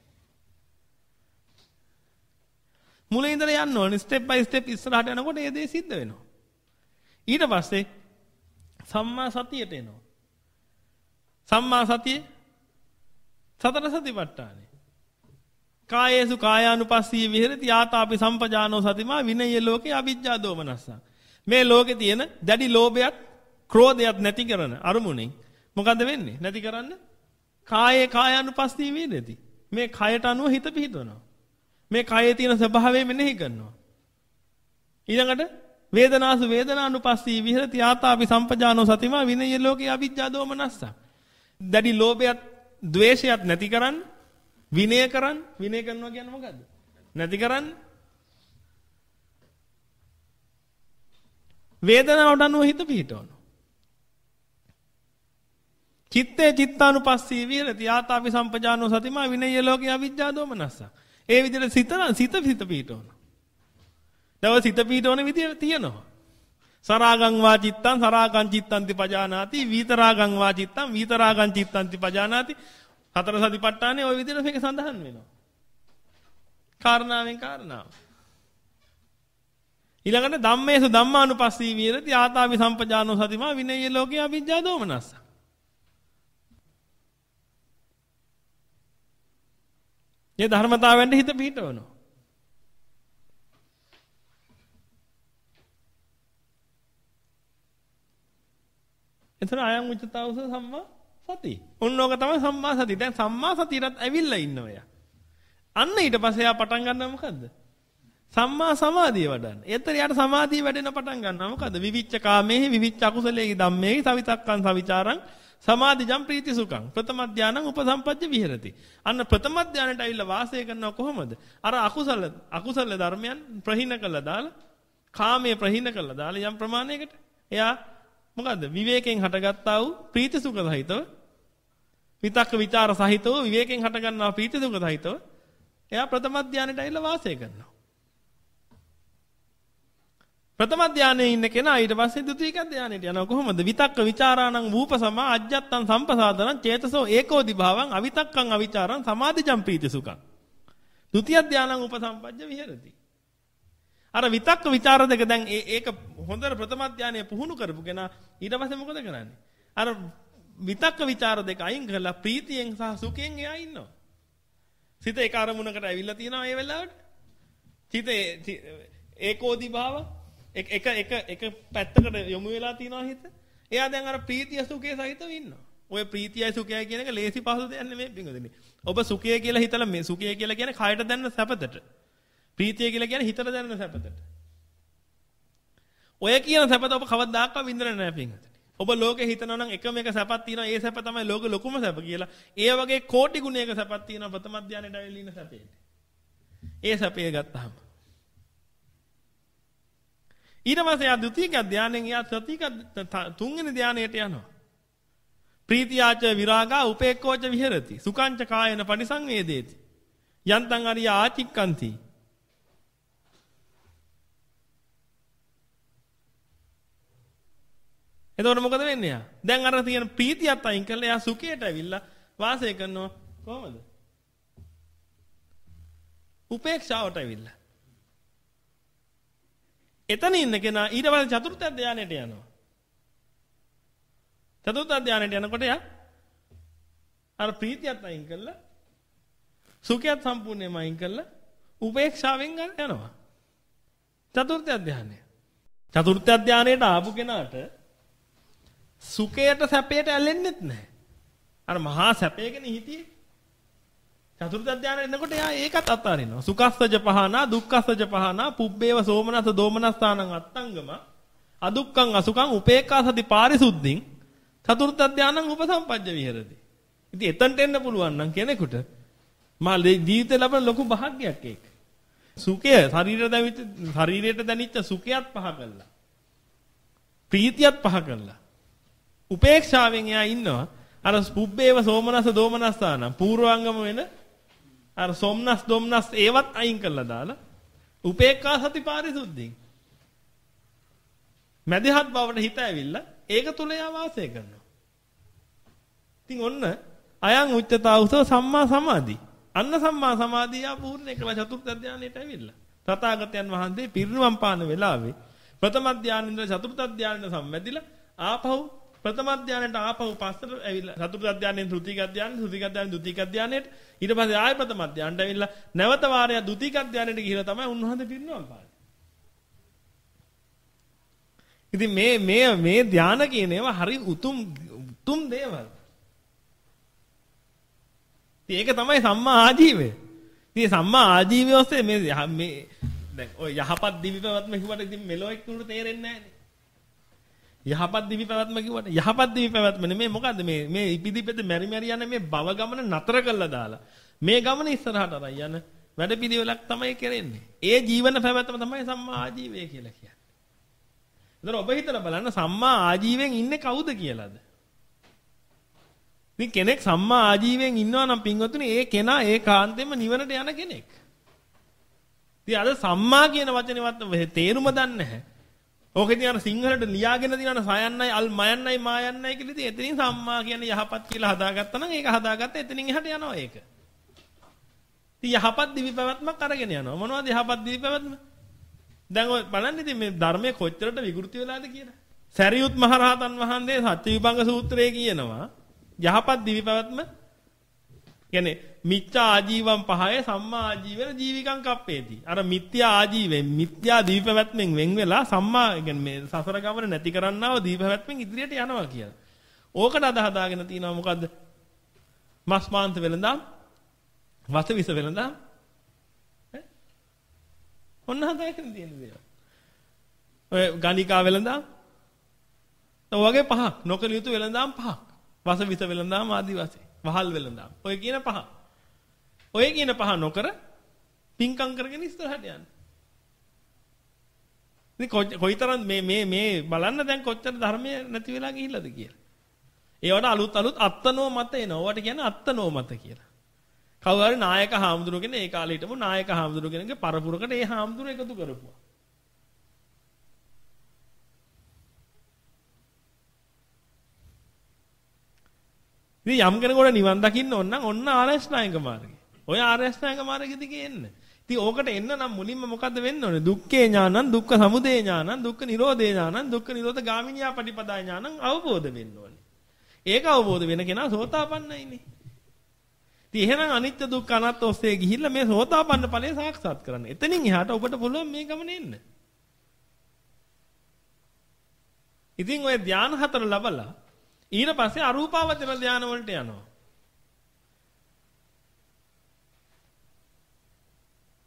මුලින් ඉඳලා යන්න ඕනේ ස්ටෙප් බයි ස්ටෙප් ඉස්සරහට යනකොට ඒ දේ සිද්ධ වෙනවා. ඊට පස්සේ සම්මා සතියට එනවා. සම්මා සතිය සතර සතිපට්ඨානෙ. කායේසු කායානුපස්සී විහෙරති යාතාපි සම්පජානෝ සතිමා විනය ලෝකේ අවිජ්ජා දෝමනස්සා. මේ ලෝකේ තියෙන දැඩි ලෝභයත් ක්‍රෝධයත් නැති කරන අරමුණෙන් මොකද වෙන්නේ? නැති කරන්න කායේ කායානුපස්සී විහෙරති. මේ කයට අනුව හිත පිහිටවනවා. මේ කයේ තියෙන ස්වභාවය මෙනෙහි කරනවා. ඊළඟට වේදනාසු වේදනානුපස්සී විහෙරති යාතාපි සම්පජානෝ සතිමා විනය ලෝකේ අවිජ්ජා දෝමනස්සා. දැඩි ලෝභයත් ද්වේෂයත් නැති කරන්න විනය කරන්න. විනය කරනවා කියන්නේ මොකද්ද? නැති කරන්න. වේදනාවට අනුව හිත පිහිටවනවා. චිත්තේ චිත්තානුපස්සී විහෙරති යාතාපි සම්පජානෝ සතිමා විනය ලෝකේ අවිජ්ජා දෝමනස්සා. ඒ විදිහට සිත සිත සිත පිහිටවනවා. දව සිත පිහිටවන විදිය තියෙනවා. සරාගං වා චිත්තං සරාගං චිත්තන්ති පජානාති විතරාගං වා චිත්තං විතරාගං චිත්තන්ති පජානාති. හතර සතිපට්ඨානේ ওই විදිහට මේක සඳහන් වෙනවා. කාරණාවෙන් කාරණාව. ඊළඟට ධම්මේසු ධම්මානුපස්සී විහෙරති ආතාපි සම්පජානෝ සතිමා විනය ලෝකේ අවිජ්ජා දෝමනස්සා. මේ ධර්මතාවයන්ට හිත පිහිටවනවා. එතන අයං උච්චතාවස සම්මා සති. ඔන්නෝක තමයි සම්මා සති. දැන් සම්මා සතියටත් ඇවිල්ලා ඉන්නවා යා. අන්න ඊට පස්සේ යා පටන් ගන්නවා මොකද්ද? සම්මා සමාධිය වඩන්න. එතන යාට සමාධිය වැඩෙන පටන් ගන්නවා මොකද්ද? විවිච්ච කාමේහි විවිච්ච අකුසලේහි ධම්මේහි සවිතක්කං සවිචාරං සමාධිජම් ප්‍රීති සුඛං ප්‍රථම ධානං උපසම්පජ්ජ විහෙරති. අන්න ප්‍රථම ධානයට ඇවිල්ලා වාසය කරනවා කොහොමද? අර අකුසල අකුසල ධර්මයන් ප්‍රහීන කළා දාලා කාමයේ ප්‍රහීන කළා දාලා යම් ප්‍රමාණයකට එයා මොකද්ද? විවේකයෙන් හටගත්තා වූ ප්‍රීති සුඛ සහිතව විතක්ක ਵਿਚාර සහිතව විවේකයෙන් හටගන්නා ප්‍රීති සුඛ සහිතව එයා ප්‍රථම ධානයට ඇවිල්ලා වාසය කරනවා. ප්‍රථම ධානයේ ඉන්න කෙනා ඊට පස්සේ ද්විතීක ධානයට යනවා කොහොමද? විතක්ක ਵਿਚාරාණං වූපසමා අජ්ජත්තං සම්පසාදනං චේතසෝ ඒකෝදි භාවං අවිතක්කං අවිචාරං සමාධිජම් ප්‍රීති සුඛං. ද්විතීය ධානං උපසම්පජ්ජ විහෙරති. අර විතක්ක ਵਿਚාර දෙක දැන් ඒක හොඳට ප්‍රථම ධානයේ පුහුණු කරපු කෙනා ඊට පස්සේ මොකද කරන්නේ? අර විතක්ක ਵਿਚාර දෙක අයින් කරලා ප්‍රීතියෙන් සහ සුඛයෙන් එයා ඉන්නවා. සිත ඒක අරමුණකට ඇවිල්ලා තියෙනවා ඒ වෙලාවට. සිත ඒකෝදි භාව එක එක එක එක පැත්තකට යොමු වෙලා තියෙනවා හිත. එයා දැන් අර ප්‍රීතිය සුඛය සහිතව ඉන්නවා. ඔය ප්‍රීතියයි සුඛයයි කියන එක ලේසි පහසු දෙයක් නෙමෙයි පින්වදිනේ. ඔබ සුඛය කියලා හිතලා මේ සුඛය කියලා කියන්නේ කයට දැනෙන සැපතට. ප්‍රීතිය කියලා කියන්නේ හිතට දැනෙන සැපතට. ඔය කියන සැපත ඔබ කවදාවත් විඳින්නේ නැහැ පින්වදිනේ. ඔබ ලෝකේ හිතනවා නම් එකම එක සැපක් තියෙනවා ඒ සැප තමයි ලෝකෙ ලොකුම සැප කියලා. ඒ වගේ කෝටි ගුණයක සැපක් තියෙනවා ප්‍රථම ධානයට ඇවිල්ලා ඉන්න සැපේට. ඒ සැපේ ගත්තාම ඊට පස්සේ ආ ද්විතීක ධානයෙන් යා තෘතීක තුන්වෙනි ධානයට යනවා. ප්‍රීතියාච විරාගා උපේක්ඛෝච විහෙරති. සුඛංච කායන පරිසංවේදේති. යන්තං අරිය ආචික්කන්ති. එතකොට මොකද වෙන්නේ යා? දැන් අර තියෙන ප්‍රීතියත් අයින් කරලා යා සුඛයට ඇවිල්ලා වාසය කරනවා කොහමද? උපේක්ෂාවට ඇවිල්ලා. එතන ඉන්න කෙනා ඊට පස්සේ චතුර්ථ ධානයට යනවා. චතුර්ථ ධානයට යනකොට යා අර ප්‍රීතියත් අයින් කරලා සුඛයත් සම්පූර්ණයෙන්ම අයින් කරලා උපේක්ෂාවෙන් යනවා. චතුර්ථ ධානය. චතුර්ථ ධානයට ආපු කෙනාට සුඛයට සැපයට ඇලෙන්නෙත් නැහැ. අර මහා සැපයකනේ හිටියේ. චතුර්ථ ධානයේ එනකොට යා ඒකත් අත්හරිනවා. සුඛස්සජ පහනා දුක්ඛස්සජ පහනා පුබ්බේව සෝමනස දෝමනස්සානං අත්තංගම අදුක්ඛං අසුඛං උපේක්ඛා සති පාරිසුද්ධින් චතුර්ථ ධානං උපසම්පජ්ජ විහෙරති. ඉතින් එතනට එන්න පුළුවන් නම් කෙනෙකුට මා ජීවිතේ ලැබෙන ලොකු භාග්‍යයක් ඒක. සුඛය ශරීරයට දැවිච්ච ශරීරයට දැනිච්ච සුඛයත් පහ කළා. ප්‍රීතියත් පහ කළා. උපේක්ෂාවෙන් එයා ඉන්නවා. අර පුබ්බේව සෝමනස දෝමනස්සාන පූර්වාංගම වෙන අර සොම්නස් දොම්නස් ඒවත් අයින් කරලා දාලා උපේක්ඛා සති පාරිසුද්ධින් මැදහත් බවට හිත ඇවිල්ලා ඒක තුල යා වාසය කරනවා. ඉතින් ඔන්න අයං උච්චතා උසව සම්මා සමාධි. අන්න සම්මා සමාධිය යා පූර්ණ කළ චතුර්ථ ධානයට ඇවිල්ලා. තථාගතයන් වහන්සේ පිරිනුවම් පාන වෙලාවේ ප්‍රථම ධානයෙන්ද චතුර්ථ ධානයට සම්මැදිලා ආපහු ප්‍රථම ධානයට ආපහු පස්සට ඇවිල්ලා චතුර්ථ ධානයෙන් තෘතීක ධානයට තෘතීක ධානයෙන් ද්විතීක ධානයට ඊට පස්සේ ආයෙ ප්‍රථම ධානයට ඇවිල්ලා නැවත වාරයක් ද්විතීක ධානයට ගිහිලා තමයි උන්වහන්සේ පිරිනුවම් පාන්නේ. ඉතින් මේ මේ මේ ධාන කියන ඒවා හරි උතුම් උතුම් දේවල්. ඉතින් ඒක තමයි සම්මා ආජීවය. ඉතින් සම්මා ආජීවය ඔස්සේ මේ මේ දැන් ඔය යහපත් දිවි පැවැත්ම කිව්වට ඉතින් මෙලොවෙක් නුට තේරෙන්නේ නැහැ නේ. යහපත් දිවි පැවැත්ම කිව්වට යහපත් දිවි පැවැත්ම නෙමෙයි මොකද්ද මේ මේ ඉපිදිපෙද මෙරි මෙරි යන මේ භව ගමන නතර කළා දාලා මේ ගමන ඉස්සරහට අරන් යන වැඩපිළිවෙලක් තමයි කරන්නේ. ඒ ජීවන පැවැත්ම තමයි සම්මා ආජීවය කියලා කියන්නේ. ඒතර ඔබ හිතලා බලන්න සම්මා ආජීවයෙන් ඉන්නේ කවුද කියලාද? ඉතින් කෙනෙක් සම්මා ආජීවයෙන් ඉන්නවා නම් පින්වතුනි ඒ කෙනා ඒකාන්තයෙන්ම නිවනට යන කෙනෙක්. ඉතින් අද සම්මා කියන වචනේවත් තේරුම දන්නේ නැහැ. ඕකෙදී අර සිංහලට ලියාගෙන දිනන සයන්නයි අල් මයන්නයි මායන්නයි කියලා ඉතින් එතනින් සම්මා කියන්නේ යහපත් කියලා හදාගත්තා නම් ඒක හදාගත්ත එතනින් එහාට යනවා ඒක. ඉතින් යහපත් දිවි පැවැත්මක් අරගෙන යනවා. මොනවද යහපත් දිවි පැවැත්ම? දැන් ඔය බලන්න ඉතින් මේ ධර්මයේ කොච්චරට විකෘති වෙලාද කියලා. සරියුත් මහරහතන් වහන්සේ සත්‍ය විභංග සූත්‍රයේ කියනවා යහපත් දිවි පැවැත්ම කියන්නේ මිච්ඡා ආජීවම් පහය සම්මා ආජීවෙන ජීවිකං කප්පේති. අර මිත්‍යා ආජීවෙන් මිත්‍යා දිවි පැවැත්මෙන් වෙන් වෙලා සම්මා කියන්නේ මේ සසර ගමන නැති කරන්නව දිවි පැවැත්මෙන් ඉදිරියට යනවා කියලා. ඕකට අද හදාගෙන තිනවා මොකද්ද? මස් මාංශ වෙලඳාම් වස විස වෙලඳාම් ඈ ඔන්න හදාගෙන තියෙන දේ. ඔය ගණිකා වෙලඳාම් ඔය වගේ පහක් නොකල යුතු වෙලඳාම් පහක්. වස විස වෙලඳාම් ආදි වශයෙන්. වහල් වෙලඳාම්. ඔය කියන පහ. ඔය කියන පහ නොකර පිංකම් කරගෙන ඉස්සරහට යන්න. ඉතින් කොයිතරම් මේ මේ මේ බලන්න දැන් කොච්චර ධර්මයේ නැති වෙලා ගිහිල්ලාද කියලා. ඒවට අලුත් අලුත් අත්තනෝ මත එනවා. ඔයාට කියන්නේ අත්තනෝ මත කියලා. කවුරු හරි නායක හාමුදුරුවෝ කෙනෙක් ඒ කාලේ හිටපු නායක හාමුදුරුවෝ කෙනෙක්ගේ පරපුරකට ඒ හාමුදුරුවෝ එකතු කරපුවා. ඉතින් යම් කෙනෙකුට නිවන් දකින්න ඕන නම් ඔන්න ආරෂ්ඨාංග මාර්ගය. ඔය ආරෂ්ඨාංග මාර්ගෙ දිගේ එන්න. ඉතින් ඕකට එන්න නම් මුලින්ම මොකද්ද වෙන්න ඕනේ? දුක්ඛේ ඥානං, දුක්ඛ සමුදය ඥානං, දුක්ඛ නිරෝධේ ඥානං, දුක්ඛ නිරෝධ ගාමිනියා පටිපදා ඥානං අවබෝධ වෙන්න ඕනේ. ඒක අවබෝධ වෙන කෙනා සෝතාපන්නයිනේ. ඉතින් එහෙනම් අනිත්‍ය දුක්ඛ අනාත්ම ඔස්සේ ගිහිල්ලා මේ සෝතාපන්න ඵලය සාක්ෂාත් කරන්න. එතනින් එහාට ඔබට පුළුවන් මේ ගමන එන්න. ඉතින් ඔය ධාන හතර ලබලා ඊට පස්සේ අරූපාවචර ධාන වලට යනවා.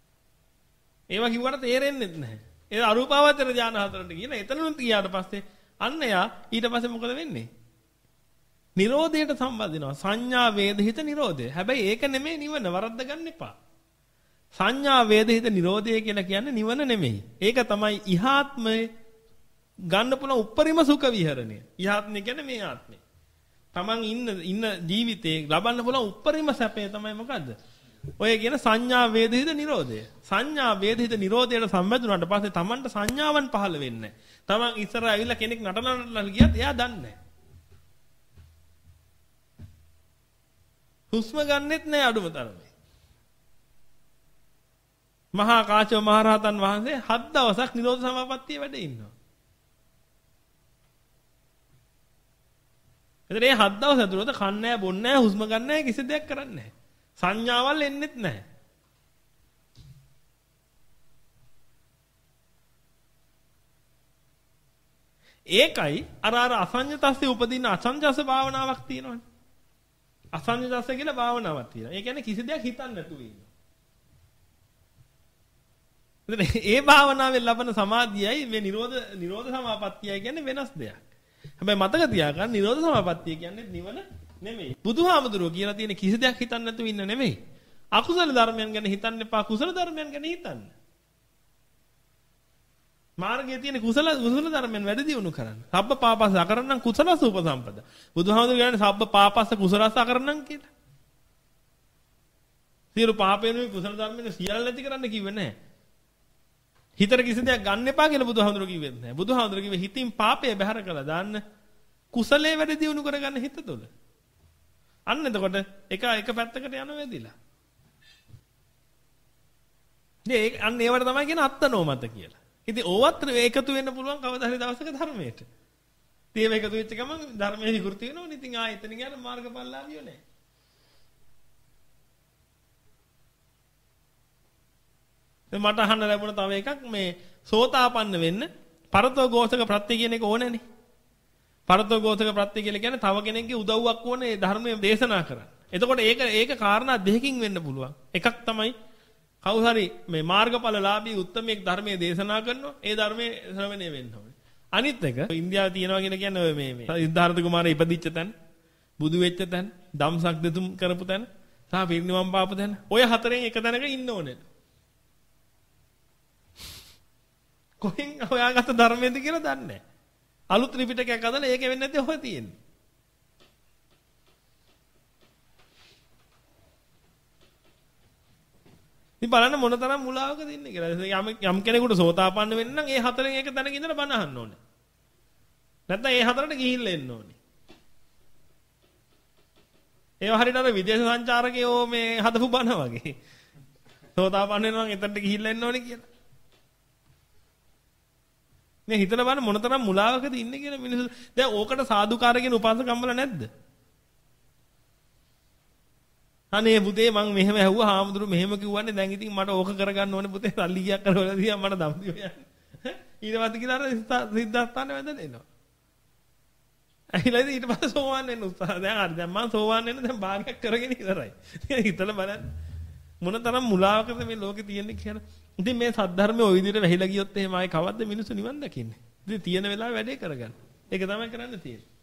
ඒවා කිව්වට තේරෙන්නේ නැහැ. ඒ අරූපාවචර ධාන හතරට ගිහලා එතනනුත් ගියාට පස්සේ අන්න යා ඊට පස්සේ මොකද වෙන්නේ? නිරෝධයට සම්බන්ධ වෙනවා. සංඥා වේදහිත නිරෝධය. හැබැයි ඒක නෙමෙයි නිවන, වරද්ද ගන්න එපා. සංඥා වේදහිත නිරෝධය කියලා කියන්නේ නිවන නෙමෙයි. ඒක තමයි ඉහාත්මයේ ගන්න පුළුවන් උප්පරිම සුඛ විහරණය. ඉහාත්මය කියන්නේ මේ ආත්මය. තමන් ඉන්න ඉන්න ජීවිතේ ලබන්න පුළුවන් උප්පරිම සැපය තමයි මොකද්ද? ඔය කියන සංඥා වේදහිත නිරෝධය. සංඥා වේදහිත නිරෝධයට සම්බන්ධුනාට පස්සේ තමන්ට සංඥාවන් පහළ වෙන්නේ නැහැ. තමන් ඉස්සර ඇවිල්ලා කෙනෙක් නටනලා ගියත් එයා දන්නේ නැහැ. හුස්ම ගන්නෙත් නැහැ අඩුම තරමේ. මහා කාශ්‍යප මහ රහතන් වහන්සේ හත් දවසක් නිරෝධ සමාපත්තියේ වැඩ ඉන්නවා. එතන මේ හත් දවස් ඇතුළත කන්නේ නැහැ, බොන්නේ නැහැ, හුස්ම ගන්න නැහැ, කිසි දෙයක් කරන්නේ නැහැ. සංඥාවල් එන්නෙත් නැහැ. ඒකයි අර අර අසඤ්ඤතස්සේ උපදින අසඤ්ඤතස්ස භාවනාවක් තියෙනවනේ. අසඤ්ඤතස්ස කියලා භාවනාවක් තියෙනවා. ඒ කියන්නේ කිසි දෙයක් හිතන්නේ නැතුව ඉන්නවා. ඒ භාවනාවෙන් ලබන සමාධියයි මේ නිරෝධ නිරෝධ සමාපත්තියයි කියන්නේ වෙනස් දෙයක්. හැබැයි මතක තියාගන්න නිරෝධ සමාපත්තිය කියන්නේ නිවන නෙමෙයි. බුදුහාමුදුරුවෝ කියලා තියෙන කිසි දෙයක් හිතන්නේ නැතුව ඉන්න නෙමෙයි. අකුසල ධර්මයන් ගැන හිතන්න එපා, කුසල ධර්මයන් ගැන හිතන්න. මාර්ගයේ තියෙන කුසල කුසල ධර්මයන් වැඩි දියුණු කරන්න. සබ්බ පාපස්ස අකරණං කුසලස උපසම්පද. බුදුහාමුදුරුවෝ කියන්නේ සබ්බ පාපස්ස කුසලස අකරණං කියලා. සියලු පාපේනුයි කුසල ධර්මෙනුයි සියල්ල නැති කරන්න කිව්වේ නැහැ. හිතට කිසි දෙයක් ගන්න එපා කියලා බුදුහාමුදුරුවෝ කිව්වෙත් නැහැ. බුදුහාමුදුරුවෝ කිව්වේ හිතින් පාපය බැහැර කළා දාන්න කුසලයේ වැඩි දියුණු කරගන්න හිත තුළ. අන්න එතකොට එක එක පැත්තකට යන වෙදිලා. මේ අන්න ඒවට තමයි කියන අත්තනෝමත කියලා. ඉතින් ඕවත් එකතු වෙන්න පුළුවන් කවදා හරි දවසක ධර්මයට. ඉතින් මේක එකතු වෙච්ච ගමන් ධර්මයේ විකෘති වෙනවනේ. ඉතින් ආයෙ එතනින් යන මාර්ගඵලලාභියෝ නැහැ. මට අහන්න ලැබුණ තව එකක් මේ සෝතාපන්න වෙන්න පරතෝ ගෝසක ප්‍රත්‍ය කියන එක ඕනේනේ. පරතෝ ගෝසක ප්‍රත්‍ය කියලා කියන්නේ තව කෙනෙක්ගේ උදව්වක් ඕනේ ධර්මයේ දේශනා කරන්න. එතකොට ඒක ඒක කාරණා දෙකකින් වෙන්න පුළුවන්. එකක් තමයි කවුරු හරි මේ මාර්ගඵලලාභී උත්තමයෙක් ධර්මයේ දේශනා කරනවා. ඒ ධර්මයේ ශ්‍රවණය වෙන්න ඕනේ. අනිත් එක ඉන්දියාවේ තියෙනවා කියන කියන්නේ ඔය මේ මේ සිද්ධාර්ථ කුමාරයා ඉපදිච්ච තැන, බුදු වෙච්ච තැන, ධම්සක් දෙතුම් කරපු තැන, සහ පිරිනිවන් පාපු තැන. ඔය හතරෙන් එක තැනක ඉන්න ඕනේ. කොහෙන් හොයාගත්ත ධර්මයේද කියලා දන්නේ නැහැ. අලුත් ත්‍රිපිටකයක් අදලා ඒක වෙන්නේ නැති ඔය තියෙන්නේ. ඉතින් බලන්න මොන තරම් මුලාවකද ඉන්නේ කියලා. යම් යම් කෙනෙකුට සෝතාපන්න වෙන්න නම් ඒ හතරෙන් එක තැනක ඉඳලා බණ අහන්න ඕනේ. නැත්නම් ඒ හතරට ගිහිල්ලා එන්න ඕනේ. ඒව හරියට අර විදේශ සංචාරකයෝ මේ හදපු බණ වගේ. සෝතාපන්න වෙනවා නම් එතනට ගිහිල්ලා එන්න ඕනේ කියලා. මේ හිතලා බලන්න මොනතරම් මුලාවකද ඉන්නේ කියලා මිනිස්සු. දැන් ඕකට සාදුකාර කියන උපාසකම්මල නැද්ද? අනේ පුතේ මං මෙහෙම ඇහුවා හාමුදුරු මෙහෙම කිව්වන්නේ දැන් ඉතින් මට ඕක කරගන්න ඕනේ පුතේ සල්ලි ගියක් කරවලා දිහා මට දම් දිව යන්නේ. ඊට පස්සේ කියලා අර සිද්ධාස්ථාන වැදලා එනවා. ඇහිලා ඊට පස්සේ සෝවාන් වෙන්න උත්සාහ. දැන් හරි දැන් මං සෝවාන් වෙන්න දැන් භාගයක් කරගෙන ඉවරයි. හිතලා බලන්න මොනතරම් මුලාවකද මේ ලෝකේ තියෙන්නේ කියලා. ඉතින් මේ සද්ධර්මයේ ওই විදිහට වැහිලා ගියොත් එහෙම ආයේ කවද්ද මිනිස්සු නිවන් දකින්නේ? ඉතින් තියෙන වෙලාවෙ වැඩේ කරගන්න. ඒක තමයි කරන්න තියෙන්නේ.